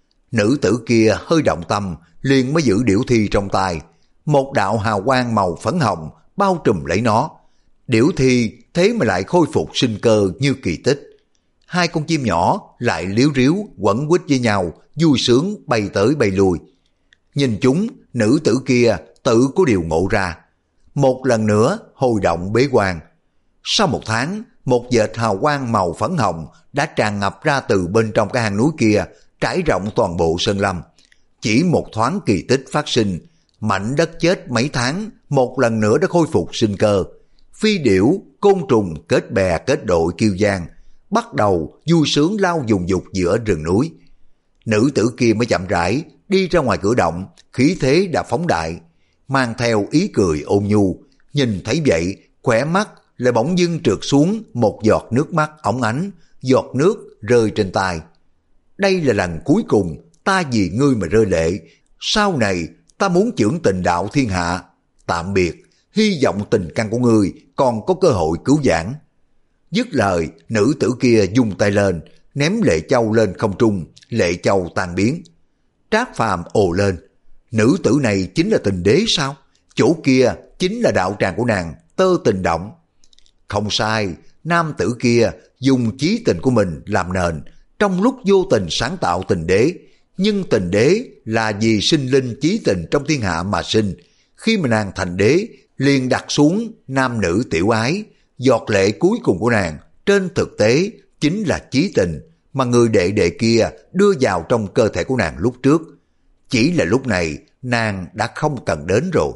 Nữ tử kia hơi động tâm, liền mới giữ điểu thi trong tay. Một đạo hào quang màu phấn hồng bao trùm lấy nó. Điểu thi thế mà lại khôi phục sinh cơ như kỳ tích. Hai con chim nhỏ lại liếu riếu quẩn quýt với nhau, vui sướng bay tới bay lui. Nhìn chúng, nữ tử kia tự có điều ngộ ra. một lần nữa hồi động bế quan. Sau một tháng, một vệt hào quang màu phấn hồng đã tràn ngập ra từ bên trong cái hang núi kia, trải rộng toàn bộ sơn lâm. Chỉ một thoáng kỳ tích phát sinh, mảnh đất chết mấy tháng một lần nữa đã khôi phục sinh cơ. Phi điểu, côn trùng kết bè kết đội kêu vang, bắt đầu vui sướng lao dùng dục giữa rừng núi. Nữ tử kia mới chậm rãi đi ra ngoài cửa động, khí thế đã phóng đại, mang theo ý cười ôn nhu. Nhìn thấy vậy, khỏe mắt lại bỗng dưng trượt xuống một giọt nước mắt óng ánh, giọt nước rơi trên tay. Đây là lần cuối cùng ta vì ngươi mà rơi lệ, sau này ta muốn chưởng tình đạo thiên hạ. Tạm biệt, hy vọng tình căn của ngươi còn có cơ hội cứu vãn. Dứt lời, nữ tử kia dung tay lên, ném lệ châu lên không trung, lệ châu tan biến. Trác Phàm ồ lên, nữ tử này chính là Tình Đế sao? Chỗ kia chính là đạo tràng của nàng, Tơ Tình Động. Không sai, nam tử kia dùng chí tình của mình làm nền, trong lúc vô tình sáng tạo Tình Đế. Nhưng Tình Đế là vì sinh linh chí tình trong thiên hạ mà sinh. Khi mà nàng thành đế, liền đặt xuống nam nữ tiểu ái. Giọt lệ cuối cùng của nàng trên thực tế chính là chí tình mà người đệ đệ kia đưa vào trong cơ thể của nàng lúc trước. Chỉ là lúc này nàng đã không cần đến rồi.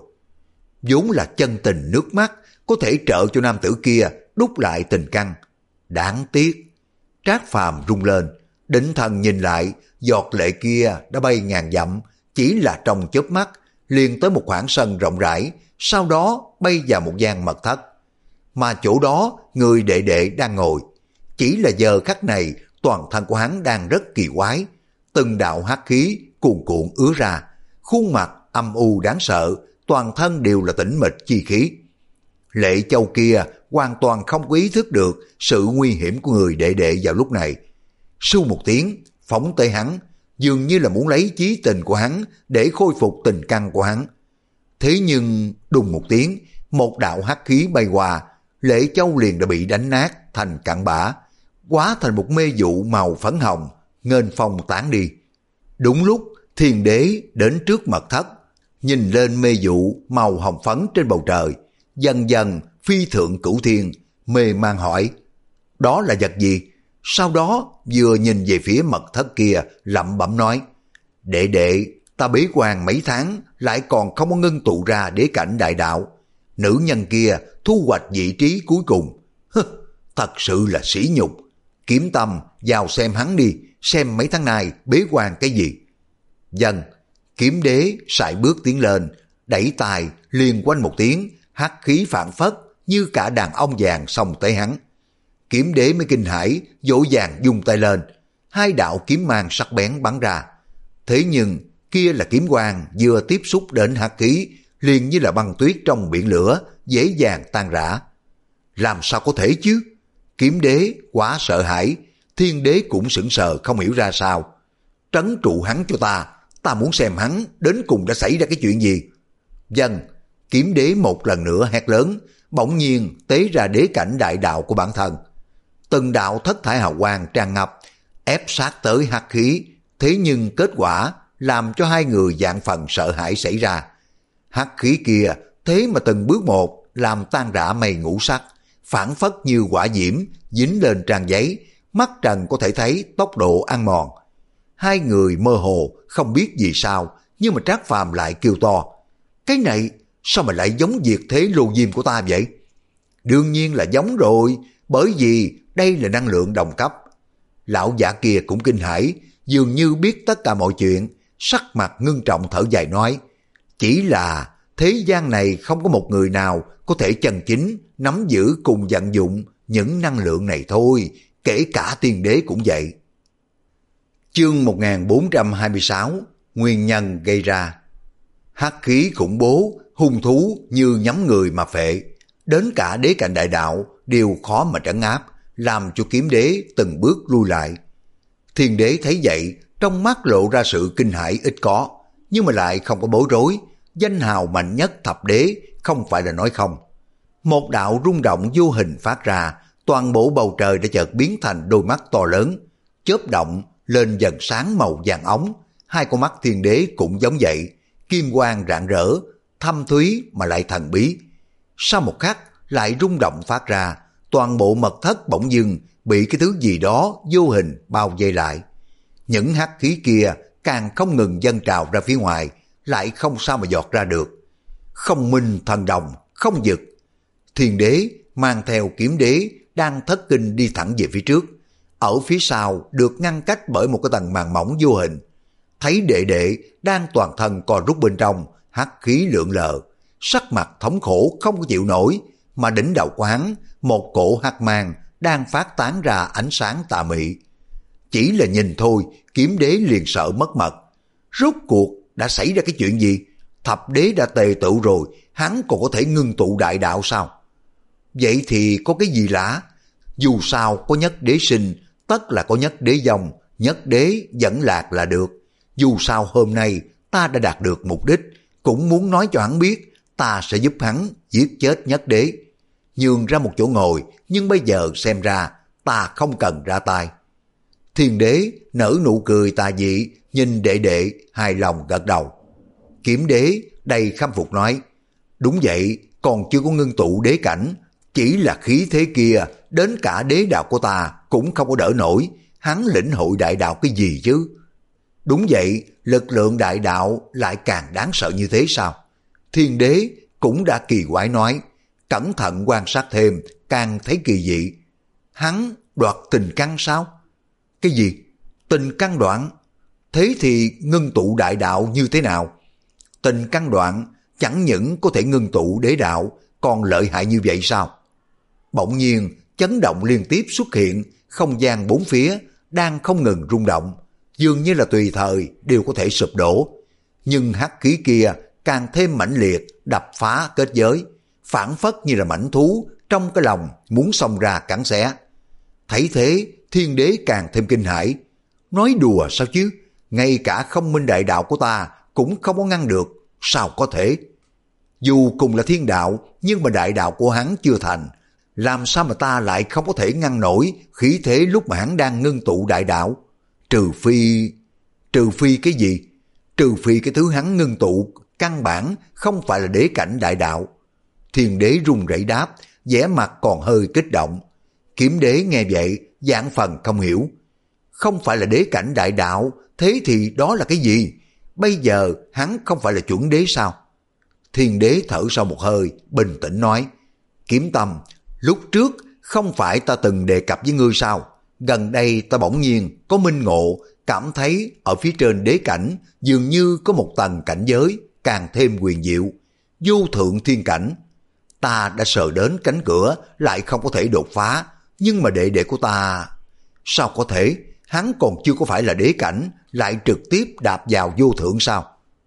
Vốn là chân tình nước mắt có thể trợ cho nam tử kia đúc lại tình căn. Đáng tiếc. Trác Phàm rung lên, định thần nhìn lại, giọt lệ kia đã bay ngàn dặm, chỉ là trong chớp mắt liền tới một khoảng sân rộng rãi, sau đó bay vào một gian mật thất. Mà chỗ đó người đệ đệ đang ngồi. Chỉ là giờ khắc này toàn thân của hắn đang rất kỳ quái, từng đạo hắc khí cuồn cuộn ứa ra, khuôn mặt âm u đáng sợ, toàn thân đều là tĩnh mịch chi khí. Lệ châu kia hoàn toàn không có ý thức được sự nguy hiểm của người đệ đệ vào lúc này. Sưu một tiếng, phóng tới hắn, dường như là muốn lấy chí tình của hắn để khôi phục tình căn của hắn. Thế nhưng đùng một tiếng, một đạo hắc khí bay qua, Lệ châu liền đã bị đánh nát thành cặn bã, hóa thành một mê vụ màu phấn hồng, nghênh phong tán đi. Đúng lúc Thiên Đế đến trước mật thất, nhìn lên mê vụ màu hồng phấn trên bầu trời, dần dần phi thượng cửu thiên, mê man hỏi, đó là vật gì? Sau đó vừa nhìn về phía mật thất kia, lẩm bẩm nói, đệ đệ, ta bế quan mấy tháng lại còn không có ngưng tụ ra đế cảnh đại đạo. Nữ nhân kia thu hoạch vị trí cuối cùng. Hứ, thật sự là sỉ nhục. Kiếm Tâm, vào xem hắn đi, xem mấy tháng nay bế quan cái gì. Dân, Kiếm Đế sải bước tiến lên, đẩy tài liền quanh một tiếng, hắc khí phản phất như cả đàn ông vàng xông tới hắn. Kiếm Đế mới kinh hãi, vội vàng dùng tay lên, hai đạo kiếm mang sắc bén bắn ra. Thế nhưng kia là kiếm quang vừa tiếp xúc đến hắc khí, liền như là băng tuyết trong biển lửa, dễ dàng tan rã. Làm sao có thể chứ? Kiếm Đế quá sợ hãi, Thiên Đế cũng sững sờ không hiểu ra sao. Trấn trụ hắn cho ta, ta muốn xem hắn đến cùng đã xảy ra cái chuyện gì. Dân, Kiếm Đế một lần nữa hét lớn, bỗng nhiên tế ra đế cảnh đại đạo của bản thân. Từng đạo thất thải hào quang tràn ngập, ép sát tới hắc khí, thế nhưng kết quả làm cho hai người vạn phần sợ hãi xảy ra. Hắc khí kia thế mà từng bước một làm tan rã mây ngũ sắc, phản phất như quả diễm dính lên trang giấy, mắt trần có thể thấy tốc độ ăn mòn. Hai người mơ hồ không biết vì sao, nhưng mà Trác Phàm lại kêu to, cái này sao mà lại giống diệt thế lô diêm của ta vậy? Đương nhiên là giống rồi, bởi vì đây là năng lượng đồng cấp. Lão giả kia cũng kinh hãi, dường như biết tất cả mọi chuyện, sắc mặt ngưng trọng thở dài nói, chỉ là thế gian này không có một người nào có thể chân chính nắm giữ cùng vận dụng những năng lượng này thôi, kể cả Tiên Đế cũng vậy. Chương một nghìn bốn trăm hai mươi sáu, nguyên nhân gây ra. Hắc khí khủng bố, hung thú như nhắm người mà phệ, đến cả đế cảnh đại đạo đều khó mà trấn áp, làm cho Kiếm Đế từng bước lui lại. Thiên Đế thấy vậy, trong mắt lộ ra sự kinh hãi ít có, nhưng mà lại không có bối rối. Danh hào mạnh nhất thập đế không phải là nói không. Một đạo rung động vô hình phát ra, toàn bộ bầu trời đã chợt biến thành đôi mắt to lớn, chớp động lên dần sáng màu vàng óng. Hai con mắt Thiên Đế cũng giống vậy, kim quang rạng rỡ, thâm thúy mà lại thần bí. Sau một khắc lại rung động phát ra, toàn bộ mật thất bỗng dưng bị cái thứ gì đó vô hình bao vây lại. Những hắc khí kia càng không ngừng dâng trào ra phía ngoài, lại không sao mà dọt ra được. Không minh thần đồng, không dực. Thiên đế mang theo kiếm đế đang thất kinh đi thẳng về phía trước. Ở phía sau được ngăn cách bởi một cái tầng màn mỏng vô hình. Thấy đệ đệ đang toàn thân co rút bên trong, hắc khí lượn lờ, sắc mặt thống khổ không có chịu nổi, mà đỉnh đầu của hắn một cổ hắc mang đang phát tán ra ánh sáng tà mị. Chỉ là nhìn thôi, kiếm đế liền sợ mất mật. Rốt cuộc đã xảy ra cái chuyện gì? Thập đế đã tề tựu rồi, hắn còn có thể ngưng tụ đại đạo sao? Vậy thì có cái gì lạ? Dù sao có nhất đế sinh, tất là có nhất đế dòng, nhất đế dẫn lạc là được. Dù sao hôm nay ta đã đạt được mục đích, cũng muốn nói cho hắn biết ta sẽ giúp hắn giết chết nhất đế. Nhường ra một chỗ ngồi, nhưng bây giờ xem ra ta không cần ra tay. Thiên đế nở nụ cười tà dị, nhìn đệ đệ hài lòng gật đầu. Kiếm đế đầy khâm phục nói, đúng vậy, còn chưa có ngưng tụ đế cảnh, chỉ là khí thế kia, đến cả đế đạo của ta cũng không có đỡ nổi, hắn lĩnh hội đại đạo cái gì chứ? Đúng vậy, lực lượng đại đạo lại càng đáng sợ như thế sao? Thiên đế cũng đã kỳ quái nói, cẩn thận quan sát thêm, càng thấy kỳ dị. Hắn đoạt tình căn sao? Cái gì? Tình căn đoạn? Thế thì ngưng tụ đại đạo như thế nào? Tình căn đoạn chẳng những có thể ngưng tụ đế đạo, còn lợi hại như vậy sao? Bỗng nhiên chấn động liên tiếp xuất hiện, không gian bốn phía đang không ngừng rung động, dường như là tùy thời đều có thể sụp đổ. Nhưng hắc khí kia càng thêm mãnh liệt, đập phá kết giới, phản phất như là mãnh thú trong cái lòng muốn xông ra cắn xé. Thấy thế, thiên đế càng thêm kinh hãi. Nói đùa sao chứ? Ngay cả không minh đại đạo của ta cũng không có ngăn được, sao có thể? Dù cùng là thiên đạo, nhưng mà đại đạo của hắn chưa thành, làm sao mà ta lại không có thể ngăn nổi khí thế lúc mà hắn đang ngưng tụ đại đạo? Trừ phi... Trừ phi cái gì? Trừ phi cái thứ hắn ngưng tụ căn bản không phải là đế cảnh đại đạo. Thiên đế run rẩy đáp, vẻ mặt còn hơi kích động. Kiếm đế nghe vậy, vạn phần không hiểu. Không phải là đế cảnh đại đạo, thế thì đó là cái gì? Bây giờ hắn không phải là chuẩn đế sao? Thiên đế thở sau một hơi, bình tĩnh nói, Kiếm Tâm, lúc trước không phải ta từng đề cập với ngươi sao? Gần đây ta bỗng nhiên có minh ngộ, cảm thấy ở phía trên đế cảnh dường như có một tầng cảnh giới càng thêm huyền diệu, vô thượng thiên cảnh. Ta đã sờ đến cánh cửa lại không có thể đột phá, nhưng mà đệ đệ của ta... Sao có thể? Hắn còn chưa có phải là đế cảnh, lại trực tiếp đạp vào vô thượng sao?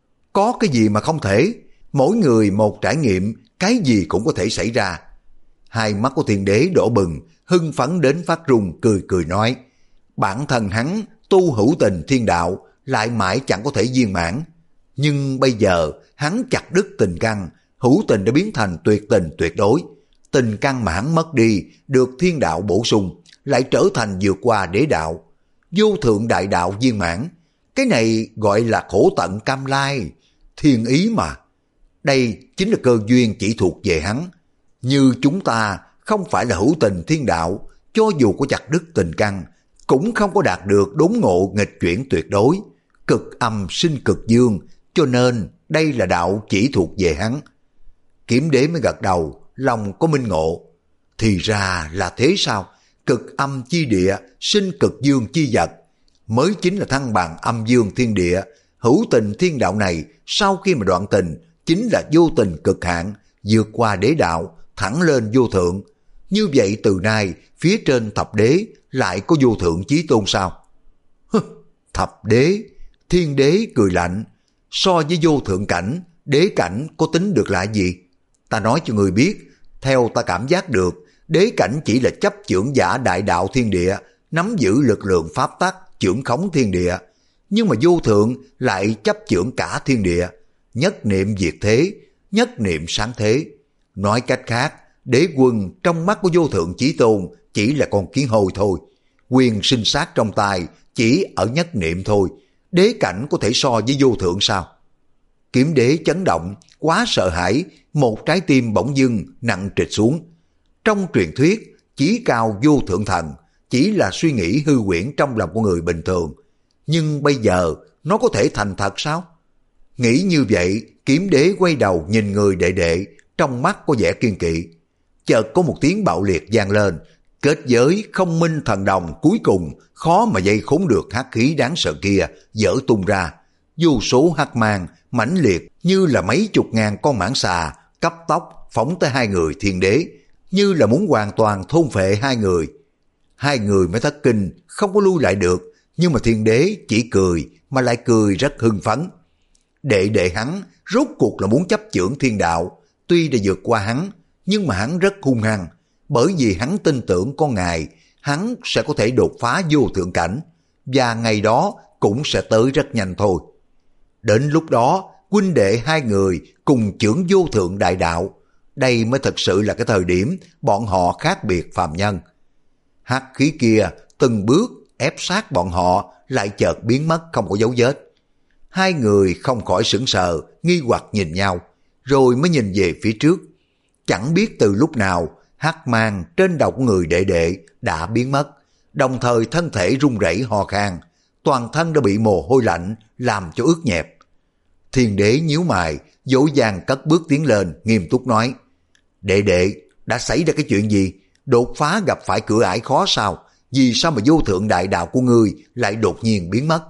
Có cái gì mà không thể? Mỗi người một trải nghiệm, cái gì cũng có thể xảy ra. Hai mắt của thiên đế đỏ bừng, hưng phấn đến phát run, cười cười nói, bản thân hắn tu hữu tình thiên đạo lại mãi chẳng có thể viên mãn, nhưng bây giờ hắn chặt đứt tình căn, hữu tình đã biến thành tuyệt tình tuyệt đối. Tình căn mà hắn mất đi được thiên đạo bổ sung, lại trở thành vượt qua đế đạo, vô thượng đại đạo viên mãn. Cái này gọi là khổ tận cam lai, thiên ý mà. Đây chính là cơ duyên chỉ thuộc về hắn. Như chúng ta không phải là hữu tình thiên đạo, cho dù có chặt đứt tình căn, cũng không có đạt được đốn ngộ nghịch chuyển tuyệt đối. Cực âm sinh cực dương, cho nên đây là đạo chỉ thuộc về hắn. Kiếm đế mới gật đầu, lòng có minh ngộ. Thì ra là thế sao? Cực âm chi địa, sinh cực dương chi vật, mới chính là thăng bằng âm dương thiên địa. Hữu tình thiên đạo này sau khi mà đoạn tình, chính là vô tình cực hạn, vượt qua đế đạo, thẳng lên vô thượng. Như vậy từ nay, phía trên thập đế lại có vô thượng chí tôn sao? Hừ, thập đế, thiên đế cười lạnh. So với vô thượng cảnh, đế cảnh có tính được là gì? Ta nói cho người biết, theo ta cảm giác được, đế cảnh chỉ là chấp chưởng giả đại đạo thiên địa, nắm giữ lực lượng pháp tắc, chưởng khống thiên địa. Nhưng mà vô thượng lại chấp chưởng cả thiên địa, nhất niệm diệt thế, nhất niệm sáng thế. Nói cách khác, đế quân trong mắt của vô thượng chí tôn chỉ là con kiến hôi thôi. Quyền sinh sát trong tay chỉ ở nhất niệm thôi. Đế cảnh có thể so với vô thượng sao? Kiếm đế chấn động, quá sợ hãi, một trái tim bỗng dưng nặng trịch xuống. Trong truyền thuyết, chí cao vô thượng thần chỉ là suy nghĩ hư huyễn trong lòng của người bình thường. Nhưng bây giờ nó có thể thành thật sao? Nghĩ như vậy, Kiếm Đế quay đầu nhìn người đệ đệ, trong mắt có vẻ kiên kỵ. Chợt có một tiếng bạo liệt vang lên, kết giới không minh thần đồng cuối cùng khó mà dây khốn được hắc khí đáng sợ kia dở tung ra. Vô số hắc mang mãnh liệt như là mấy chục ngàn con mãng xà cấp tốc phóng tới hai người Thiên Đế, như là muốn hoàn toàn thôn phệ hai người. Hai người mới thất kinh, không có lui lại được, nhưng mà Thiên Đế chỉ cười mà lại cười rất hưng phấn. Đệ đệ hắn rốt cuộc là muốn chấp chưởng thiên đạo, tuy đã vượt qua hắn, nhưng mà hắn rất hung hăng, bởi vì hắn tin tưởng con ngài, hắn sẽ có thể đột phá vô thượng cảnh, và ngày đó cũng sẽ tới rất nhanh thôi. Đến lúc đó, huynh đệ hai người cùng chưởng vô thượng đại đạo, đây mới thật sự là cái thời điểm bọn họ khác biệt phàm nhân. Hắc khí kia từng bước ép sát bọn họ lại chợt biến mất không có dấu vết. Hai người không khỏi sững sờ, nghi hoặc nhìn nhau, rồi mới nhìn về phía trước. Chẳng biết từ lúc nào, hắc mang trên đầu của người đệ đệ đã biến mất, đồng thời thân thể run rẩy ho khan, toàn thân đã bị mồ hôi lạnh làm cho ướt nhẹp. Thiên Đế nhíu mày, dỗ dàng cất bước tiến lên, nghiêm túc nói: Đệ đệ, đã xảy ra cái chuyện gì? Đột phá gặp phải cửa ải khó sao? Vì sao mà vô thượng đại đạo của ngươi lại đột nhiên biến mất?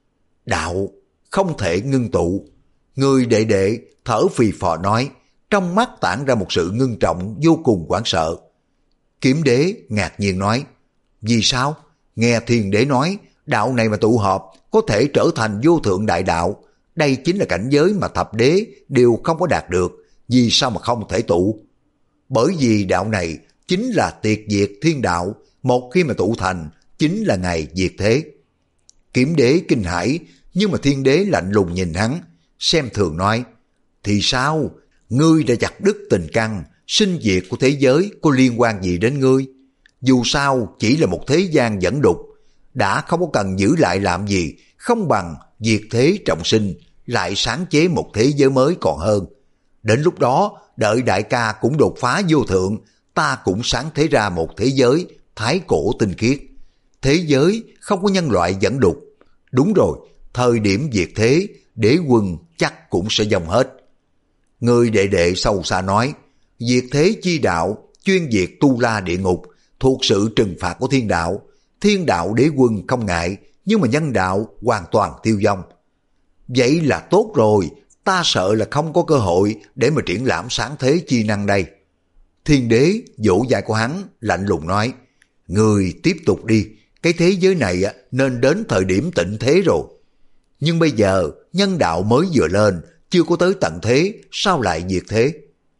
Đạo không thể ngưng tụ. Người đệ đệ thở phì phò nói, trong mắt tản ra một sự ngưng trọng vô cùng hoảng sợ. Kiếm Đế ngạc nhiên nói: Vì sao? Nghe Thiên Đế nói, đạo này mà tụ hợp có thể trở thành vô thượng đại đạo. Đây chính là cảnh giới mà thập đế đều không có đạt được. Vì sao mà không thể tụ? Bởi vì đạo này chính là tiệt diệt thiên đạo, một khi mà tụ thành chính là ngày diệt thế. Kiếm Đế kinh hãi, nhưng mà Thiên Đế lạnh lùng nhìn hắn, xem thường nói: Thì sao? Ngươi đã chặt đứt tình căn, sinh diệt của thế giới có liên quan gì đến ngươi? Dù sao chỉ là một thế gian dẫn đục, đã không có cần giữ lại làm gì, không bằng diệt thế trọng sinh, lại sáng chế một thế giới mới còn hơn. Đến lúc đó, đợi đại ca cũng đột phá vô thượng, ta cũng sáng thế ra một thế giới thái cổ tinh khiết. Thế giới không có nhân loại dẫn đục. Đúng rồi, thời điểm diệt thế, đế quân chắc cũng sẽ dòng hết. Người đệ đệ sâu xa nói: Diệt thế chi đạo chuyên diệt tu la địa ngục, thuộc sự trừng phạt của thiên đạo. Thiên đạo đế quân không ngại, nhưng mà nhân đạo hoàn toàn tiêu vong. Vậy là tốt rồi, ta sợ là không có cơ hội để mà triển lãm sáng thế chi năng đây. Thiên Đế vỗ vai của hắn, lạnh lùng nói: Người tiếp tục đi, cái thế giới này nên đến thời điểm tịnh thế rồi. Nhưng bây giờ nhân đạo mới vừa lên, chưa có tới tận thế, sao lại diệt thế?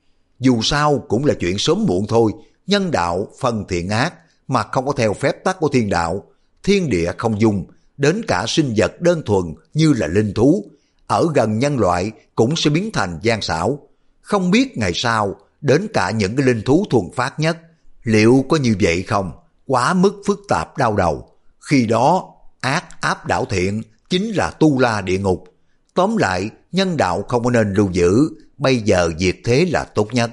Dù sao cũng là chuyện sớm muộn thôi. Nhân đạo phân thiện ác mà không có theo phép tắc của thiên đạo, thiên địa không dung, đến cả sinh vật đơn thuần như là linh thú ở gần nhân loại cũng sẽ biến thành gian xảo. Không biết ngày sau đến cả những cái linh thú thuần phát nhất, liệu có như vậy không? Quá mức phức tạp đau đầu. Khi đó ác áp đảo thiện chính là tu la địa ngục. Tóm lại, nhân đạo không có nên lưu giữ, bây giờ diệt thế là tốt nhất.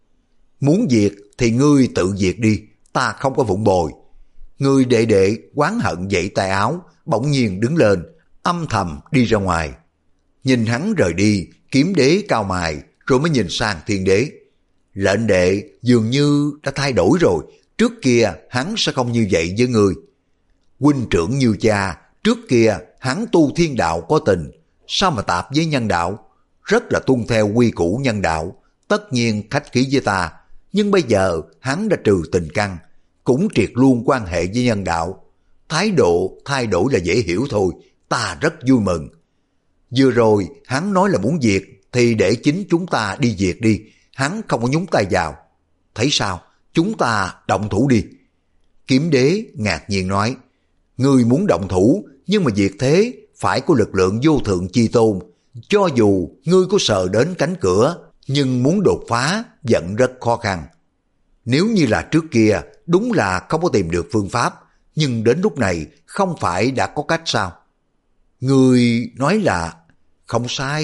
Muốn diệt thì ngươi tự diệt đi, ta không có vụng bồi. Người đệ đệ oán hận dậy tay áo, bỗng nhiên đứng lên, âm thầm đi ra ngoài. Nhìn hắn rời đi, Kiếm Đế cao mày, rồi mới nhìn sang Thiên Đế. Lệnh đệ dường như đã thay đổi rồi, trước kia hắn sẽ không như vậy với ngươi. Huynh trưởng như cha, trước kia hắn tu thiên đạo có tình, sao mà tạp với nhân đạo? Rất là tuân theo quy củ nhân đạo, tất nhiên khách khí với ta. Nhưng bây giờ hắn đã trừ tình căn, cũng triệt luôn quan hệ với nhân đạo. Thái độ thay đổi là dễ hiểu thôi, ta rất vui mừng. Vừa rồi hắn nói là muốn diệt, thì để chính chúng ta đi diệt đi, hắn không có nhúng tay vào. Thấy sao? Chúng ta động thủ đi. Kiếm Đế ngạc nhiên nói: Ngươi muốn động thủ, nhưng mà diệt thế phải có lực lượng vô thượng chi tôn. Cho dù ngươi có sờ đến cánh cửa, nhưng muốn đột phá vẫn rất khó khăn. Nếu như là trước kia, đúng là không có tìm được phương pháp, nhưng đến lúc này không phải đã có cách sao? Ngươi nói là không sai,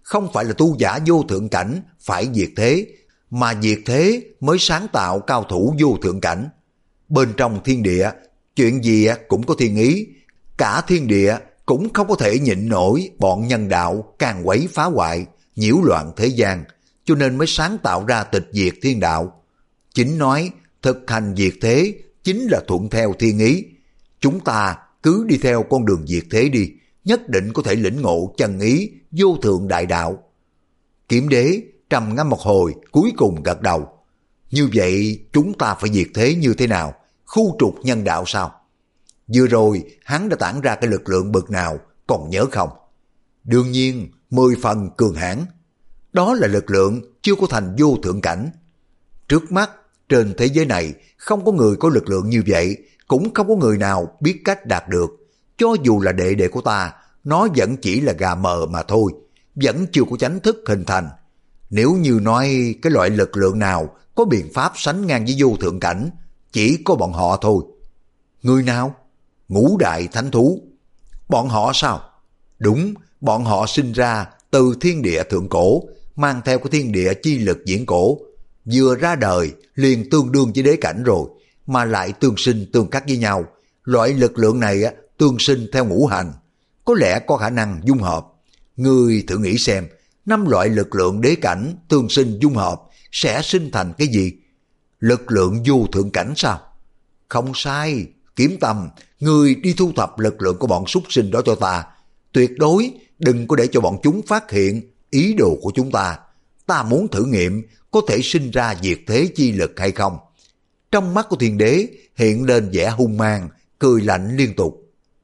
không phải là tu giả vô thượng cảnh phải diệt thế, mà diệt thế mới sáng tạo cao thủ vô thượng cảnh. Bên trong thiên địa, chuyện gì cũng có thiên ý, cả thiên địa cũng không có thể nhịn nổi bọn nhân đạo càng quấy phá hoại, nhiễu loạn thế gian, cho nên mới sáng tạo ra tịch diệt thiên đạo. Chính nói, thực hành diệt thế chính là thuận theo thiên ý. Chúng ta cứ đi theo con đường diệt thế đi, nhất định có thể lĩnh ngộ chân ý vô thượng đại đạo. Kiếm đế trầm ngâm một hồi, cuối cùng gật đầu. Như vậy chúng ta phải diệt thế như thế nào? Khu trục nhân đạo sao? Vừa rồi hắn đã tản ra cái lực lượng bực nào, còn nhớ không? Đương nhiên mười phần cường hãn. Đó là lực lượng chưa có thành vô thượng cảnh. Trước mắt trên thế giới này không có người có lực lượng như vậy, cũng không có người nào biết cách đạt được. Cho dù là đệ đệ của ta, nó vẫn chỉ là gà mờ mà thôi, vẫn chưa có chánh thức hình thành. Nếu như nói cái loại lực lượng nào có biện pháp sánh ngang với vô thượng cảnh, chỉ có bọn họ thôi. Người nào? Ngũ đại thánh thú. Bọn họ sao? Đúng, bọn họ sinh ra từ thiên địa thượng cổ, mang theo cái thiên địa chi lực diễn cổ. Vừa ra đời liền tương đương với đế cảnh rồi, mà lại tương sinh tương khắc với nhau. Loại lực lượng này tương sinh theo ngũ hành, có lẽ có khả năng dung hợp. Ngươi thử nghĩ xem, năm loại lực lượng đế cảnh tương sinh dung hợp sẽ sinh thành cái gì? Lực lượng vô thượng cảnh sao? Không sai, Kiếm Tâm, ngươi đi thu thập lực lượng của bọn súc sinh đó cho ta. Tuyệt đối đừng có để cho bọn chúng phát hiện ý đồ của chúng ta. Ta muốn thử nghiệm có thể sinh ra diệt thế chi lực hay không. Trong mắt của thiên đế hiện lên vẻ hung mang, cười lạnh liên tục.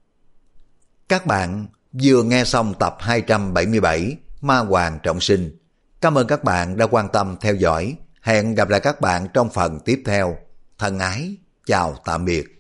Các bạn vừa nghe xong tập hai trăm bảy mươi bảy Ma Hoàng Trọng Sinh. Cảm ơn các bạn đã quan tâm theo dõi. Hẹn gặp lại các bạn trong phần tiếp theo. Thân ái, chào tạm biệt.